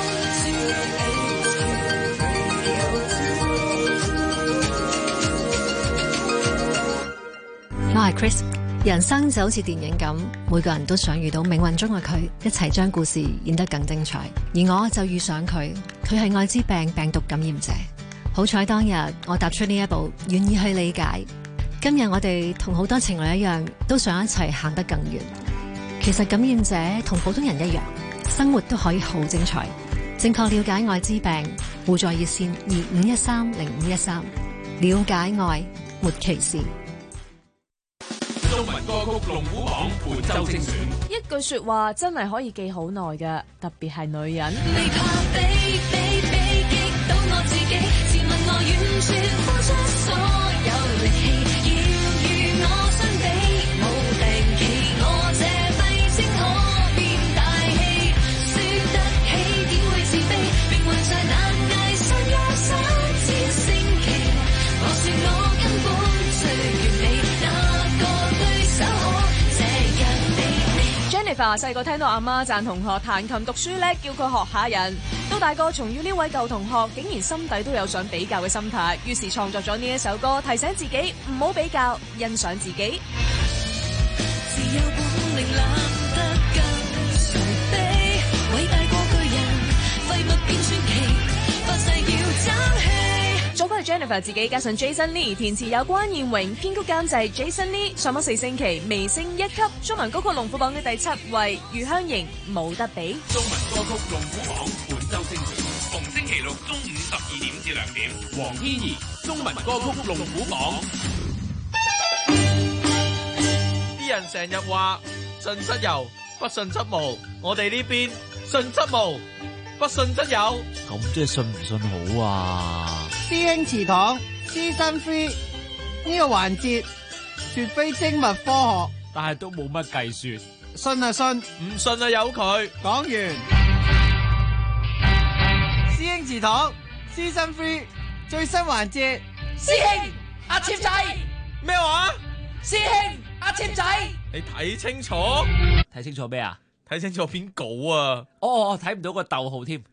我係 Chris， 人生就好似電影咁，每個人都想遇到命運中嘅佢，一齊將故事演得更精彩。而我就遇上佢，佢係愛滋病病毒感染者。好彩當日我踏出呢一步，願意去理解。今日我哋同好多情侶一樣，都想一齊行得更遠。其實感染者同普通人一樣，生活都可以好精彩。正確了解愛滋病，互助熱線25130513，了解愛，沒歧視。 中文歌曲龍虎榜本周精選， 一句說話真係可以記好耐嘅，特別係女人。 未怕比激到我自己，自問我完全付出所有力氣，要與我相比冇定期，我這廢青可變大氣，輸得起點會自卑，命運在難捱上約3次星期，我說我根本最完美，哪個對手可這樣比你。 Jennifer 細個聽到阿媽讚同學彈琴讀書叻，叫佢學下人。到大個重遇呢位舊同學，竟然心底都有想比較嘅心態，於是創作咗呢一首歌，提醒自己唔好比較，欣賞自己。 自有本領攬得更誰比，偉大過巨人，廢物變傳奇，發誓要爭氣。 作曲係 Jennifer 自己，加上 Jason Lee 填詞，有關燕榮，編曲監製 Jason Lee。上榜4星期，微升1級，中文歌曲龍虎榜嘅第7位，余香凝冇得比。 中文歌曲龍虎榜本周精選，逢星期六中午12點至2點，黃天怡中文歌曲龍虎榜。 啲人成日話信則有，不信則無，我哋呢邊信則無。 不信則有。 咁即係信唔信好啊？ 師兄祠堂Season 3呢個環節絕非精密科學， 但係都冇乜計算。 信啊信， 唔信啊由佢。 講完。師兄祠堂Season 3最新環節， 師兄阿簽仔咩話？ 師兄阿簽仔， 你睇清楚， 睇清楚咩啊？ 睇清楚篇稿啊！ 哦，睇唔到個逗號添。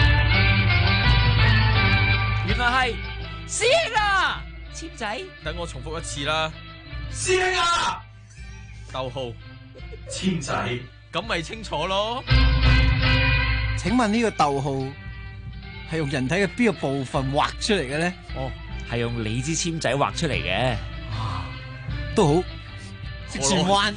原來係師兄啊，簽仔。 等我重複一次啦， 師兄啊， 逗號簽仔，咁咪清楚咯。 請問呢個逗號係用人體嘅邊個部分畫出嚟嘅咧？ 哦，係用你支簽仔畫出嚟嘅。 都好，識轉彎。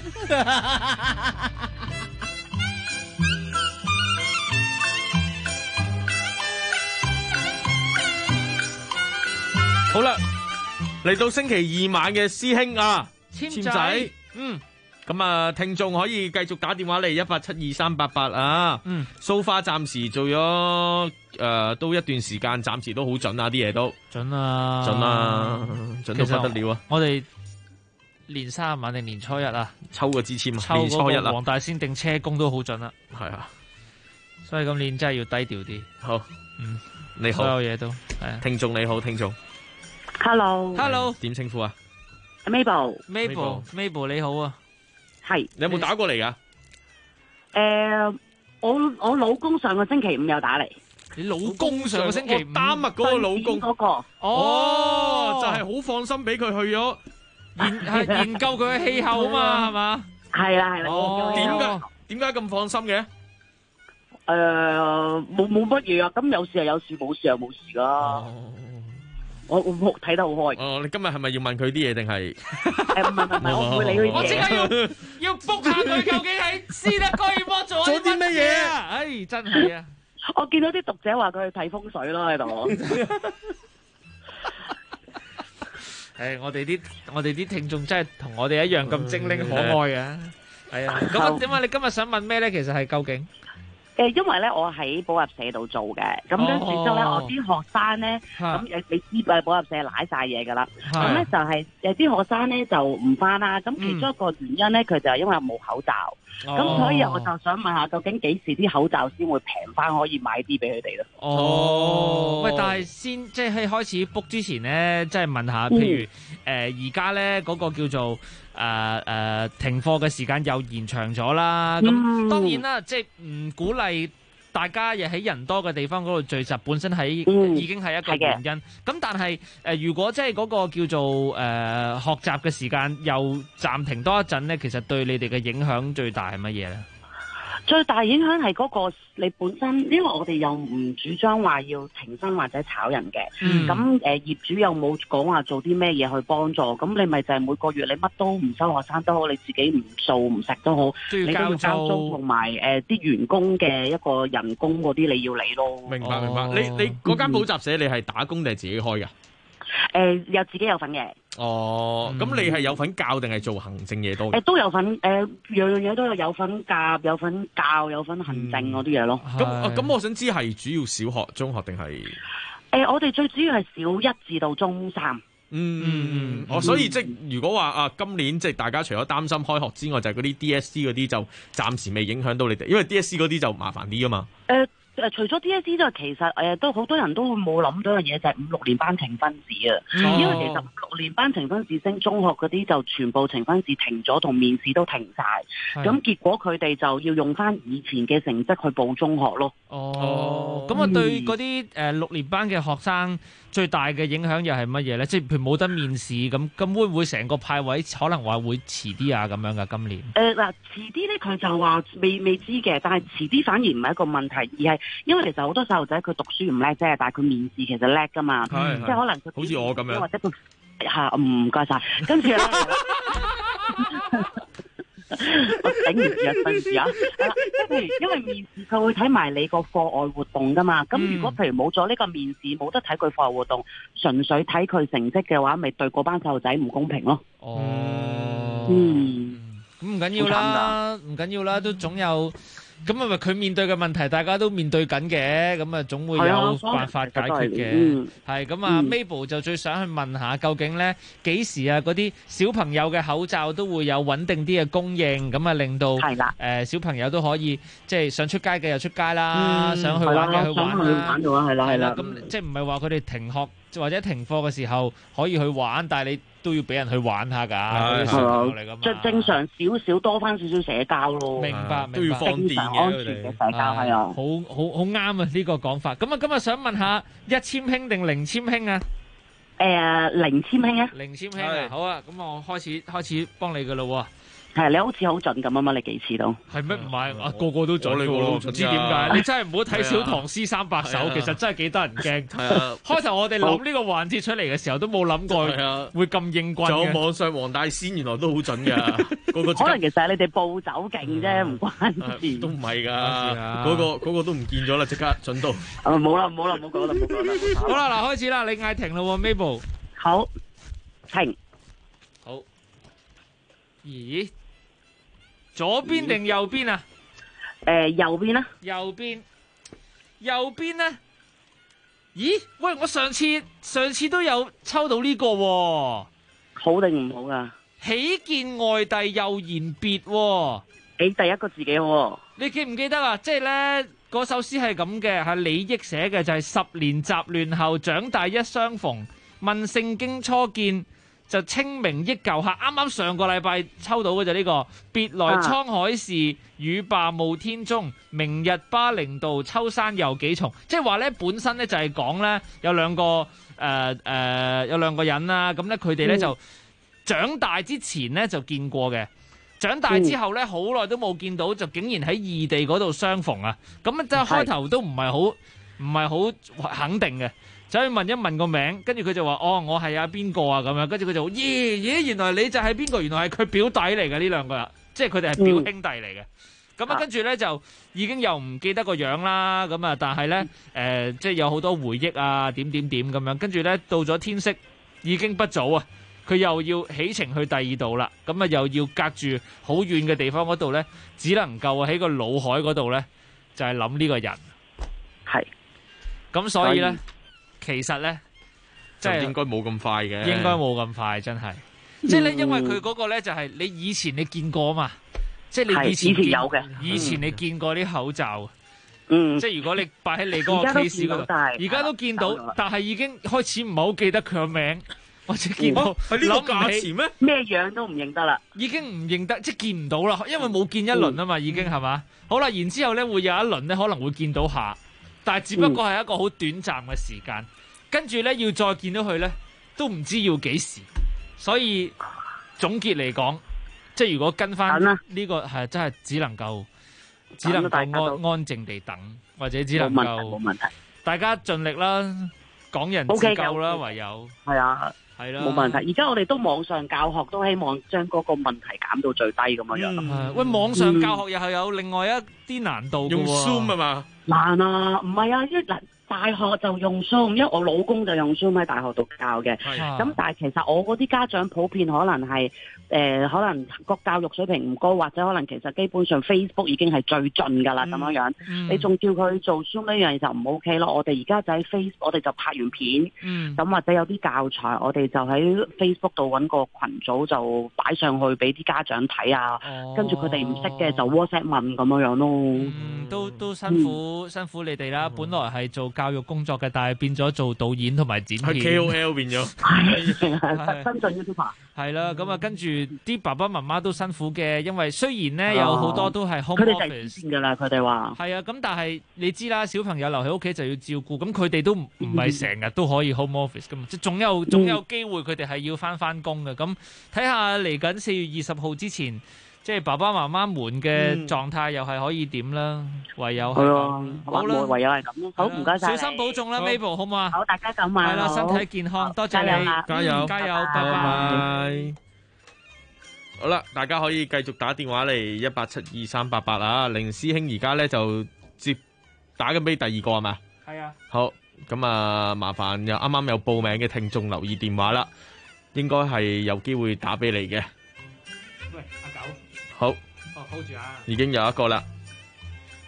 好啦，嚟到星期二晚嘅師兄啊， 簽仔， 咁啊，聽眾可以繼續打電話嚟1872388啊。so far 暫時做咗都一段時間，暫時都好準啊，啲嘢都準啊， 準到不得了啊！ 我哋年30晚定年初一啊， 抽個支簽啊， 抽年初一啊， 黃大仙定車公都好準啦。 係啊， 所以今年真係要低調啲。 好，你好， 所有嘢都係啊。 聽眾你好，聽眾。 Hello， 點稱呼啊 ？Mabel 你好啊， 係。 你有冇打過嚟噶？ 我老公上個星期5有打嚟。 你老公上個星期5？ 丹麥嗰個老公嗰個。 哦，就係好放心俾佢去咗研究佢嘅氣候啊嘛，係嘛？ 係啦。 哦，點解咁放心嘅？ 冇乜嘢啊，咁有事就有事，冇事就冇事噶。我睇得好開。 哦，你今日係咪要問佢啲嘢定係？ 唔係，我唔會理佢啲嘢。 我即刻要卜下佢究竟喺斯德哥爾摩做啲乜嘢啊？唉，真係啊！ 我見到啲讀者話佢去睇風水咯喺度。 誒，我哋啲聽眾真係同我哋一樣咁精靈可愛嘅。係啊，咁點解你今日想問咩咧？其實係究竟？ 因為咧，我喺補習社度做嘅，咁跟住之後咧，我啲學生咧，咁你知補習社瀨晒嘢噶啦，咁咧就係啲學生咧就唔返啦，咁其中一個原因咧，佢就係因為冇口罩，咁所以我就想問下，究竟幾時啲口罩先會平返，可以買啲俾佢哋咧？ 喂，但係先即係開始 book 之前咧，即係問下，譬如而家咧嗰個叫做停課嘅時間又延長咗啦，咁當然啦，即係唔鼓勵大家又喺人多嘅地方嗰度聚集，本身已經係一個原因。咁但係如果即係嗰個叫做學習嘅時間又暫停多一陣咧，其實對你哋嘅影響最大係乜嘢咧？ 最大影響係嗰個你本身，因為我哋又唔主張話要停薪或者炒人嘅，咁業主又冇講話做啲咩嘢去幫助，咁你咪就係每個月你乜都唔收學生都好，你自己唔做唔食都好，你都要交租同埋啲員工嘅一個人工嗰啲你要理咯。 明白。你嗰間補習社你係打工定係自己開㗎？ 有自己有份嘅。 哦，咁你係有份教定係做行政嘢多？ 都有份，樣樣嘢都有份教，有份教，有份行政嗰啲嘢咯。 咁我想知係主要小學、中學定係？ 我哋最主要係小1至到中3。 所以即係如果話今年即係大家除咗擔心開學之外，就係嗰啲 DSE 嗰啲就暫時未影響到你哋，因為 DSE 嗰啲就麻煩啲㗎嘛。 除咗 DSE 之外，其實都好多人都冇諗到一樣嘢，就係5、6年班呈分試啊。因為其實5、6年班呈分試升中學嗰啲就全部呈分試停咗，同面試都停晒。咁結果佢哋就要用翻以前嘅成績去報中學咯。 咁啊，對嗰啲6年班嘅學生最大嘅影響又係乜嘢咧？即係譬如冇得面試咁會唔會成個派位可能話會遲啲啊？咁樣噶今年？ 遲啲咧，佢就話未知嘅，但係遲啲反而唔係一個問題，而係因為其實好多細路仔佢讀書唔叻啫，但係佢面試其實叻噶嘛，即係可能佢好似我咁樣， 或者佢唔該晒，跟住咧。我頂唔住啊！對唔住啊！因為面試佢會睇埋你個課外活動噶嘛，咁如果譬如冇咗呢個面試，冇得睇佢課外活動，純粹睇佢成績嘅話，咪對嗰班細路仔唔公平咯。 咁唔緊要啦，都總有咁啊，咪佢面對嘅問題，大家都面對緊嘅，咁啊，總會有辦法解決嘅。係咁啊，Mabel 就最想去問下，究竟咧幾時啊？嗰啲小朋友嘅口罩都會有穩定啲嘅供應，咁啊，令到小朋友都可以即係想出街嘅又出街啦，想去玩嘅去玩啦。係啦，咁即係唔係話佢哋停學或者停課嘅時候可以去玩，但係你都要俾人去玩下㗎。 即正常少少多翻少少社交咯。 明白， 都要放電嘅安全嘅社交係啊。 好啱啊！呢個講法。咁啊，今日想問下1簽興定0簽興啊 ？0簽興啊。 0簽興啊，好啊，咁我開始幫你㗎咯喎。 係你好似好準咁啊嘛！你幾次都係咩？唔係啊，個個都準㗎喎，唔知點解。你真係唔好睇小唐詩300首，其實真係幾得人驚。開頭我哋諗呢個環節出嚟嘅時候，都冇諗過會咁應棍嘅。 仲有網上黃大仙原來都好準㗎， 可能其實係你哋暴走勁啫，唔關事。 都唔係㗎，嗰個都唔見咗啦，即刻準到。 冇啦，唔好講啦。 好啦，嗱，開始啦，你嗌停啦喎 ，Mabel。 好，停。 好。咦？左邊定右邊啊？ 右邊啦。 右邊咧？咦？喂，我上次都有抽到呢個喎。 好定唔好噶？ 喜見外弟又言別喎。 你第一個自己好。 你記唔記得啊？即係咧，嗰首詩係咁嘅，係李益寫嘅，就係10年雜亂後，長大一相逢，問聖經初見。就清明憶舊客，啱啱上個禮拜抽到嘅就呢個別來滄海事，雨罷暮天鐘，明日巴陵道，秋山又幾重。即係話咧，本身咧就係講咧有兩個人啦，咁咧佢哋咧就長大之前咧就見過嘅，長大之後咧好耐都冇見到，就竟然喺異地嗰度相逢啊！咁即係開頭都唔係好肯定嘅。走去問一問個名，跟住佢就話：哦，我係阿邊個啊咁樣。跟住佢就話：耶，原來你就係邊個？原來係佢表弟嚟嘅呢兩個人，即係佢哋係表兄弟嚟嘅。咁啊，跟住咧就已經又唔記得個樣啦。咁啊，但係咧即係有好多回憶啊，點咁樣。跟住咧到咗天色已經不早啊，佢又要起程去第二度啦。咁啊，又要隔住好遠嘅地方嗰度咧，只能夠喺個腦海嗰度咧就係諗呢個人。 係。 咁所以咧。其實咧， 即係應該冇咁快嘅， 應該冇咁快，真係。即係咧，因為佢嗰個咧就係你以前你見過啊嘛，即係你以前有嘅，以前你見過啲口罩。即係如果你擺喺你嗰個 case 嗰度，而家都見到，但係已經開始唔係好記得佢個名，或者見到係呢個價錢咩？ 咩樣都唔認得啦， 已經唔認得，即係見唔到啦，因為冇見一輪啊嘛，已經係嘛。好啦，然之後咧會有一輪咧可能會見到下。但係只不過係一個好短暫嘅時間，跟住咧要再見到佢咧，都唔知要幾時。所以總結嚟講，即係如果跟翻呢個係真係只能夠安靜地等，或者只能夠冇問題， 大家盡力啦，港人自救啦，唯有係啊。 係啦， 冇問題。而家我哋都網上教學，都希望將嗰個問題減到最低咁樣樣。 喂，網上教學又係有另外一啲難度嘅喎。 用 Zoom 啊嘛？ 難啊，唔係啊，因為大學就用 Zoom，因為我老公就用 Zoom 喺大學度教嘅。咁但係其實我嗰啲家長普遍可能係可能個教育水平唔高，或者可能其實基本上 Facebook 已經係最盡㗎啦咁樣樣。你仲叫佢做 Zoom 呢樣嘢就唔 OK 咯。我哋而家就喺 Facebook，我哋就拍完片，咁或者有啲教材，我哋就喺 Facebook 度揾個群組就擺上去俾啲家長睇啊。跟住佢哋唔識嘅就 WhatsApp 問咁樣樣咯。 都辛苦你哋啦。本來係做教育工作嘅，但係變咗做導演同埋剪片。 KOL 變咗， 新進 YouTuber。 係啦，咁啊跟住啲爸爸媽媽都辛苦嘅，因為雖然咧有好多都係 home office 㗎啦，佢哋話係啊，咁但係你知啦，小朋友留喺屋企就要照顧，咁佢哋都唔係成日都可以 home office 噶嘛，即係總有機會佢哋係要翻工嘅。咁睇下嚟緊4月20號之前，即係爸爸媽媽們嘅狀態又係可以點啦，唯有係咁。好啦， 唯有係咁咯。好，唔該晒。 小心保重啦 ，Mabel， 好嘛？ 好，大家咁話。 係啦，身體健康，多謝你，加油，拜拜。 好啦，大家可以繼續打電話嚟1872388啊。凌師兄而家咧就接打緊俾第二個係嘛？ 係啊。 好，咁啊，麻煩啱啱有報名嘅聽眾留意電話啦，應該係有機會打俾你嘅。 喂，阿九。 好。 hold 住啊。 已經有一個啦。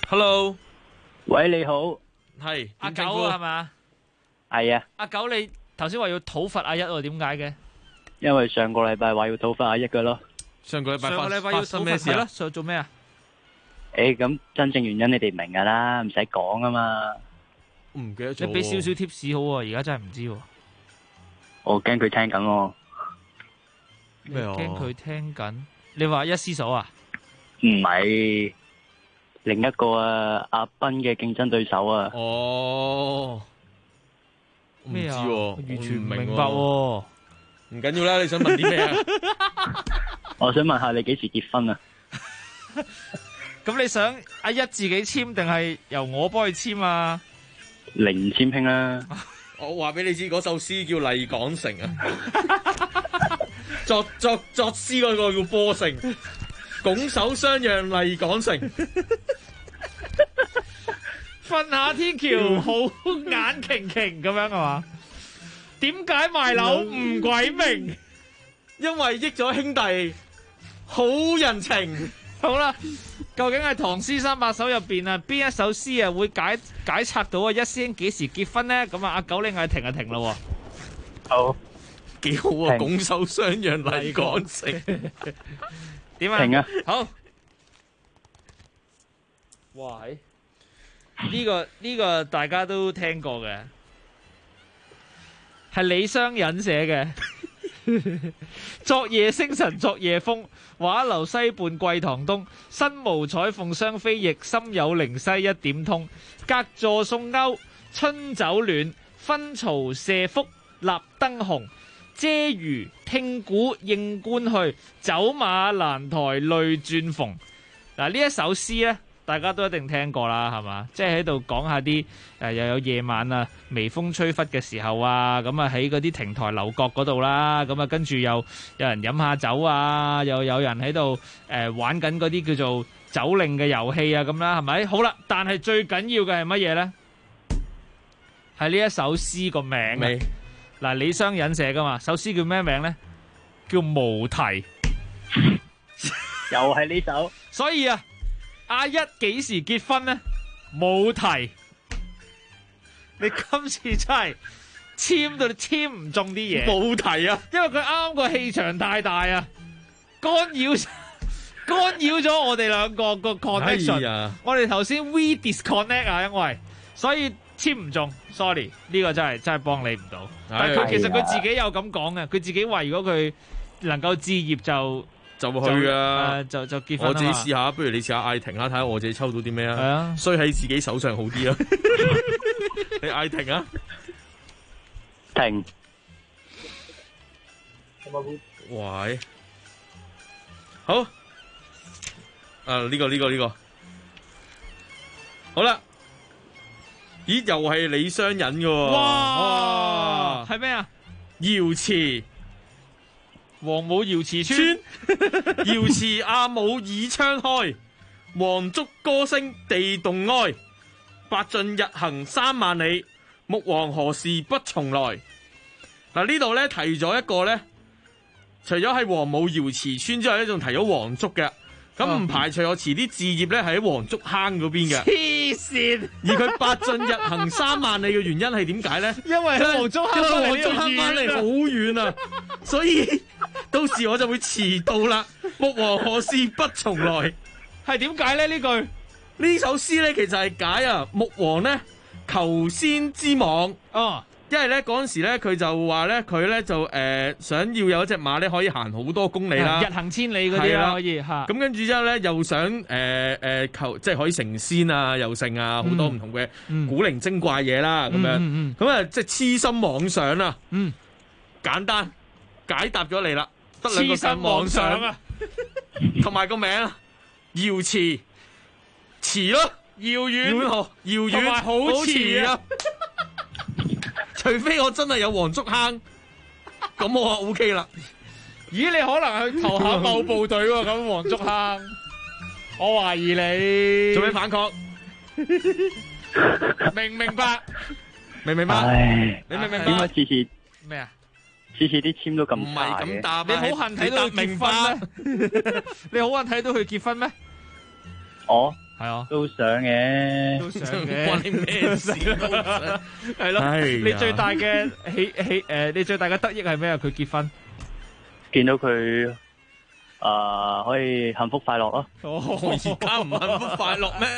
Hello， 喂，你好， 係阿九啊，係嘛？ 係啊， 阿九，你頭先話要討伐阿一喎，點解嘅？ 因為上個禮拜話要討伐阿一嘅咯。 上個禮拜要發生咩事啊？ 想做咩啊？ 咁真正原因你哋明噶啦，唔使講啊嘛。 唔記得咗。 你俾少少 tips 好喎，而家真係唔知喎。 我驚佢聽緊喎。 咩啊？ 驚佢聽緊？你話一師嫂啊？ 唔係，另一個阿斌嘅競爭對手啊。 哦。 咩啊？ 唔知喎， 完全唔明明白喎。 唔緊要啦，你想問啲咩啊？ 我想問下你幾時結婚啊？ 咁你想阿一自己簽定係由我幫佢簽啊？ 零簽拼啦。 我話俾你知，嗰首詩叫《麗港城》啊。作詩嗰個叫波城，拱手相讓麗港城。 瞓下天橋好眼擎擎咁樣係嘛？點解賣樓唔鬼明？ 因為益咗兄弟，好人情。 好啦，究竟係唐詩三百首入邊啊，邊一首詩啊會解拆到啊一師兄幾時結婚呢？咁啊，阿九你嗌停就停咯。 好， 幾好啊！拱手相讓麗港城。 點啊？ 停啊！ 好。哇！呢個大家都聽過嘅，係李商隱寫嘅。昨夜星辰昨夜風，畫樓西畔桂堂東。身無彩鳳雙飛翼，心有靈犀一點通。隔座送歐，春酒暖，分曹射覆立燈紅。遮輿聽鼓應官去，走馬蘭台淚轉逢。嗱，呢一首詩呢，大家都一定聽過啦，係嘛？即係喺度講下啲又有夜晚啊，微風吹拂嘅時候啊，咁啊喺嗰啲亭台樓閣嗰度啦，咁啊跟住又有人飲下酒啊，又有人喺度玩緊嗰啲叫做酒令嘅遊戲啊，咁啦，係咪？好啦，但係最緊要嘅係乜嘢呢？係呢一首詩個名啊！嗱，李商隱寫噶嘛，首詩叫咩名呢？叫無題。 又係呢首。 所以啊，阿一幾時結婚呢？冇題。你今次真係簽到你簽唔中啲嘢。 冇題啊， 因為佢啱啱個氣場太大啊，干擾咗我哋兩個個 connection。我哋頭先 we disconnect 啊，因為所以簽唔中 ，sorry， 呢個真係幫你唔到。但係其實佢自己有咁講嘅，佢自己話如果佢能夠置業就會去啊， 就結婚。 我自己試下，不如你試下嗌停下，睇下我自己抽到啲咩啊？ 係啊， 衰喺自己手上好啲啊！你嗌停啊！ 停。 喂，好。呢個，好啦。咦，又係李商隱嘅喎。 哇，係咩啊？ 瑤池。 王母瑤池村， 瑤池阿母倚窗開，黃竹歌聲地動哀。八駿日行3萬里，木王何時不重來？嗱，呢度咧提咗一個咧，除咗係王母瑤池村之外咧，仲提咗黃竹嘅。咁唔排除我遲啲置業咧係喺黃竹坑嗰邊嘅。 黐線！ 而佢八駿日行3萬里嘅原因係點解咧？ 因為黃竹坑翻嚟好遠啊，所以到時我就會遲到啦。木王何時不重來？ 係點解咧？呢句呢首詩咧，其實係解啊木王咧求仙之望哦。 因為咧嗰陣時咧，佢就話咧，佢咧就想要有一隻馬咧可以行好多公里啦， 日行千里嗰啲啦，可以嚇。 咁跟住之後咧，又想求即係可以成仙啊，又成啊，好多唔同嘅古靈精怪嘢啦，咁樣。咁啊，即係痴心妄想啊。簡單解答咗你啦，得兩個字妄想啊，同埋個名啊，瑤池池咯， 遙遠遙遠好遲啊。 除非我真係有黃竹坑，咁我 OK 啦。 咦，你可能去投下某部隊喎？咁黃竹坑，我懷疑你做咩反抗？ 明唔明白？ 明唔明白？你明唔明白？ 點解次次咩啊？ 次次啲簽都咁唔係咁答， 你好恨睇到佢結婚咩？你好恨睇到佢結婚咩？ 我係啊， 都想嘅， 都想嘅， 關你咩事都想係咯。 哎呀你最大嘅你最大嘅得益係咩啊？佢結婚， 見到佢可以幸福快樂咯。 我而家唔幸福快樂咩？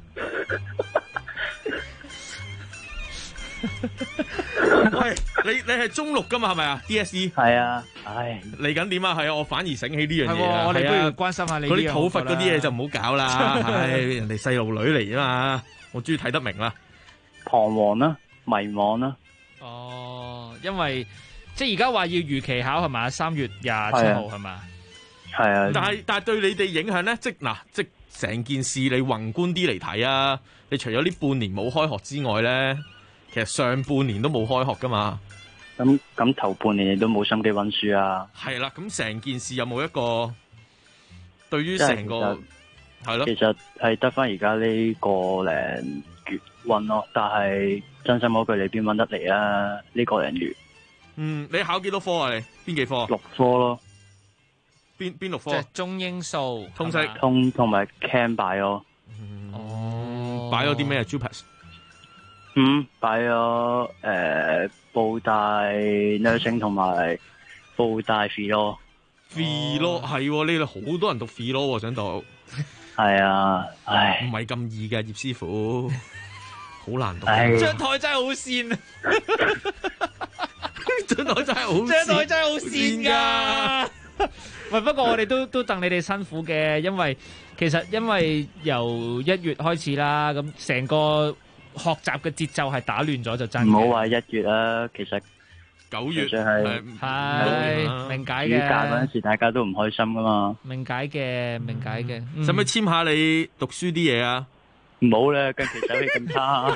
喂，你係中六噶嘛？係咪啊 ？DSE 係啊，唉， 嚟緊點啊？係啊，我反而醒起呢樣嘢係喎啊！ 我哋都要係啊關心下你嗰啲呢樣討伐嗰啲嘢就唔好搞啦。 係唉，人哋細路女嚟啊嘛，我終於睇得明啦。 彷徨啦，迷惘啦。 哦，因為即係而家話要預期考係咪？3月27號係咪？ 係啊。 但係對你哋影響咧，即成件事你宏觀啲嚟睇啊！你除咗呢半年冇開學之外咧，其實上半年都冇開學噶嘛。 咁頭半年你都冇心機溫書啊。 係啦，咁成件事有冇一個對於成個係咯？ 其實係得翻而家呢個零月溫咯，但係真心嗰句，你邊溫得嚟啊？呢個零月。 你考幾多科啊？你邊幾科？6 科咯。 邊6科？ 即係中英數、 通識、 同埋 Cam 擺咯。 擺咗啲咩啊 ？JUPAS 擺咗布大 nursing 同埋布大 philo。 philo 係喎，呢度好多人讀 philo 喎，想讀。 係啊，唉， 唔係咁易嘅葉師傅，好難讀。 張台真係好跣啊！ 張台真係好， 張台真係好跣㗎。喂，不過我哋都戥你哋辛苦嘅，因為由1月開始啦，咁成個學習嘅節奏係打亂咗就真嘅。 唔好話1月啦，其實 9月係明解嘅。 暑假嗰陣時大家都唔開心噶嘛。 明解嘅。 使唔使簽下你讀書啲嘢啊？ 唔好啦，近期手氣咁差。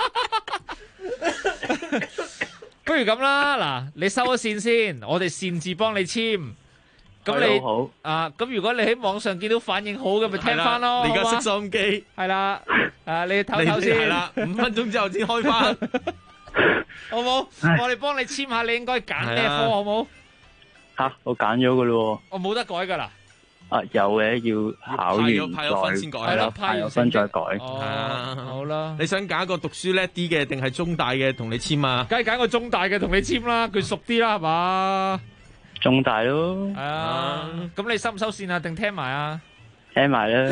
不如咁啦，嗱，你收咗線先，我哋擅自幫你簽。咁你好咁如果你喺網上見到反應好嘅，咪聽翻咯。 你而家熄收音機， 係啦，你唞唞先。 係啦，5分鐘之後先開翻， 好冇？我哋幫你簽下，你應該揀咩科，好冇？ 我揀咗噶咯。 我冇得改噶啦。 有嘅，要考完派咗分先改。 係啦，派咗分再改。 好啦。 你想揀一個讀書叻啲嘅，定係中大嘅同你簽啊？ 梗係揀個中大嘅同你簽啦，佢熟啲啦，係嘛？ 中大咯。 係啊，咁你收唔收線啊？定聽埋啊？ 聽埋啦。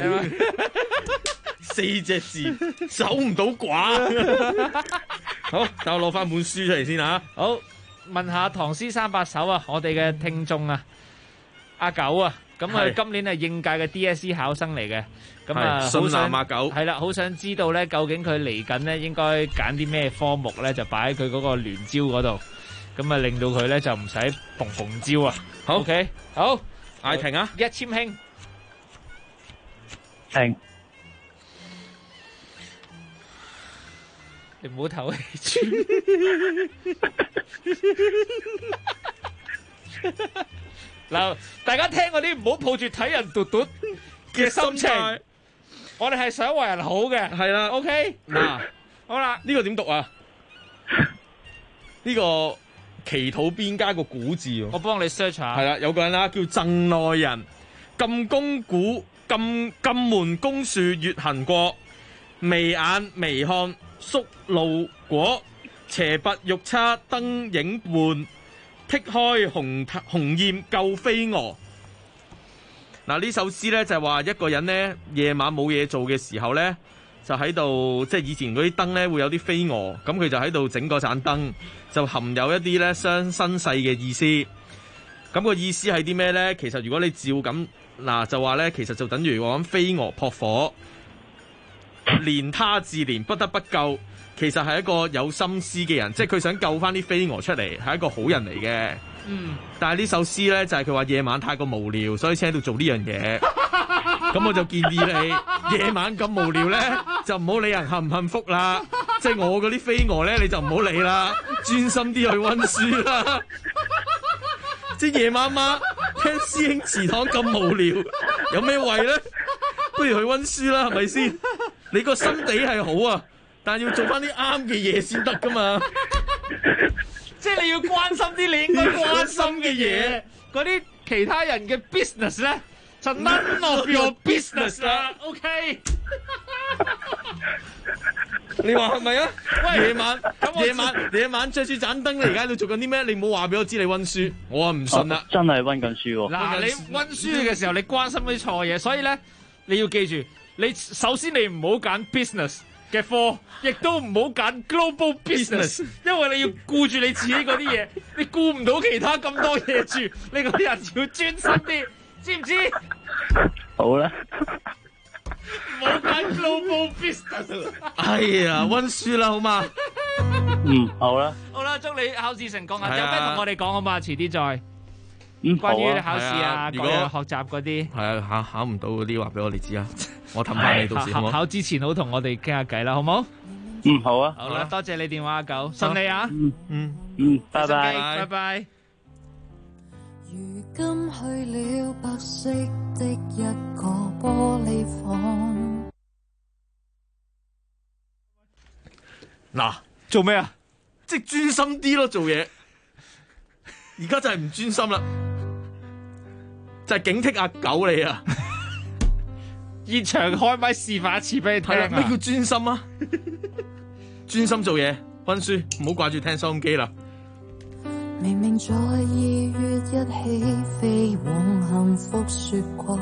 4隻字，守唔到寡。好，等我攞翻本書出嚟先吓。 好，問下唐詩三百首啊，我哋嘅聽眾啊，阿九啊，咁佢今年係應屆嘅 DSE 考生嚟嘅，咁啊， 信男阿九係啦，好想知道咧，究竟佢嚟緊咧應該揀啲咩科目咧，就擺喺佢嗰個聯招嗰度，咁啊令到佢咧就唔使逢招啊。好 ，OK， 好， 嗌停啊！ 一簽興， 停。 你唔好唞氣住。嗱，大家聽嗰啲唔好抱住睇人嘟嘟嘅心情，我哋係想為人好嘅。 係啦 ，OK。 嗱， 好啦， 呢個點讀啊？呢個祈禱邊加個古字喎。 我幫你 search 下。 係啦，有個人啦，叫鄭內人，禁宮古禁門宮樹月行過，眉眼微看。宿路果，斜拔玉叉燈影換，剔開紅焰救飛蛾。嗱，呢首詩咧就係話一個人咧夜晚冇嘢做嘅時候咧，就喺度即係以前嗰啲燈咧會有啲飛蛾，咁佢就喺度整嗰盞燈，就含有一啲咧傷身世嘅意思。咁個意思係啲咩咧？其實如果你照咁嗱就話咧，其實就等於我諗飛蛾撲火。連他自憐不得不救，其實係一個有心思嘅人，即係佢想救翻啲飛蛾出嚟，係一個好人嚟嘅。但係呢首詩呢，就係佢話夜晚太過無聊，所以先喺度做呢樣嘢。咁我就建議你夜晚咁無聊呢，就唔好理人幸唔幸福啦。即係我嗰啲飛蛾呢，你就唔好理啦，專心啲去溫書啦。即係夜晚聽師兄祠堂咁無聊，有咩謂呢？不如去溫書啦，係咪先？你個心地係好啊，但係要做翻啲啱嘅嘢先得噶嘛。 即係你要關心啲你應該關心嘅嘢，嗰啲其他人嘅 business 咧， 就 none of your business 啦，OK。 你話係咪啊？ 喂， 夜晚着住盞燈，你而家喺度做緊啲咩？你唔好話俾我知你溫書，我啊唔信啦。 真係溫緊書喎。 嗱，你溫書嘅時候，你關心啲錯嘢，所以咧你要記住，你首先你唔好揀 business 嘅科，亦都唔好揀 global business， 因為你要顧住你自己嗰啲嘢，你顧唔到其他咁多嘢住，你個人要專心啲，知唔知？ 好啦。 唔好揀 global business。 哎呀，溫書啦，好嘛？ 好啦。 好啦，祝你考試成功啊！有咩同我哋講好嘛？遲啲再。關於考試啊，各樣學習嗰啲。 係啊，考唔到嗰啲話俾我哋知啊，我氹翻你到時好冇？ 考之前好同我哋傾下偈啦，好冇？ 好啊。 好啦，多謝你電話阿九，順利啊！ 拜拜。 拜拜。 如今去了白色的一個玻璃房。 嗱， 做咩啊？ 即係專心啲咯，做嘢。而家就係唔專心啦，就係警惕阿狗你啊！ 現場開咪示範一次俾你聽啊！ 咩叫專心啊？專心做嘢，溫書，唔好掛住聽收音機啦。 明明在2月一起飛往幸福說過，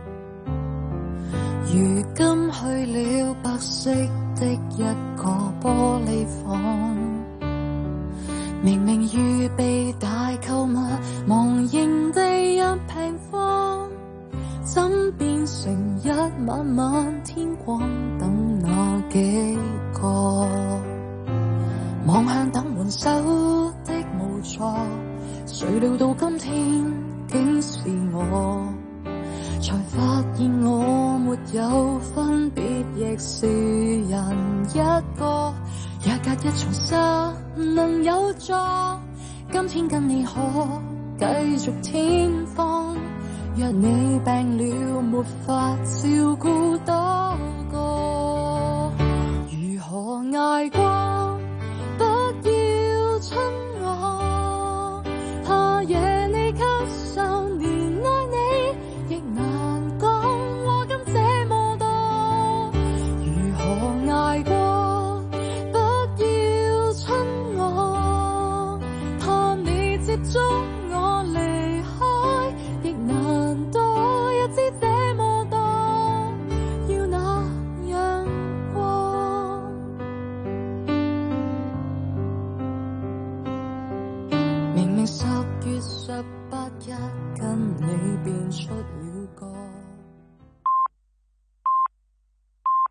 如今去了白色的一個玻璃房。明明預備大購物，忘形地一平方，怎變成一晚晚天光等那幾個？望向等援手的無助，誰料到今天竟是我，才發現我沒有分別，亦是人一個，也隔一重紗能有助。今天跟你可繼續天荒，若你病了沒法照顧到。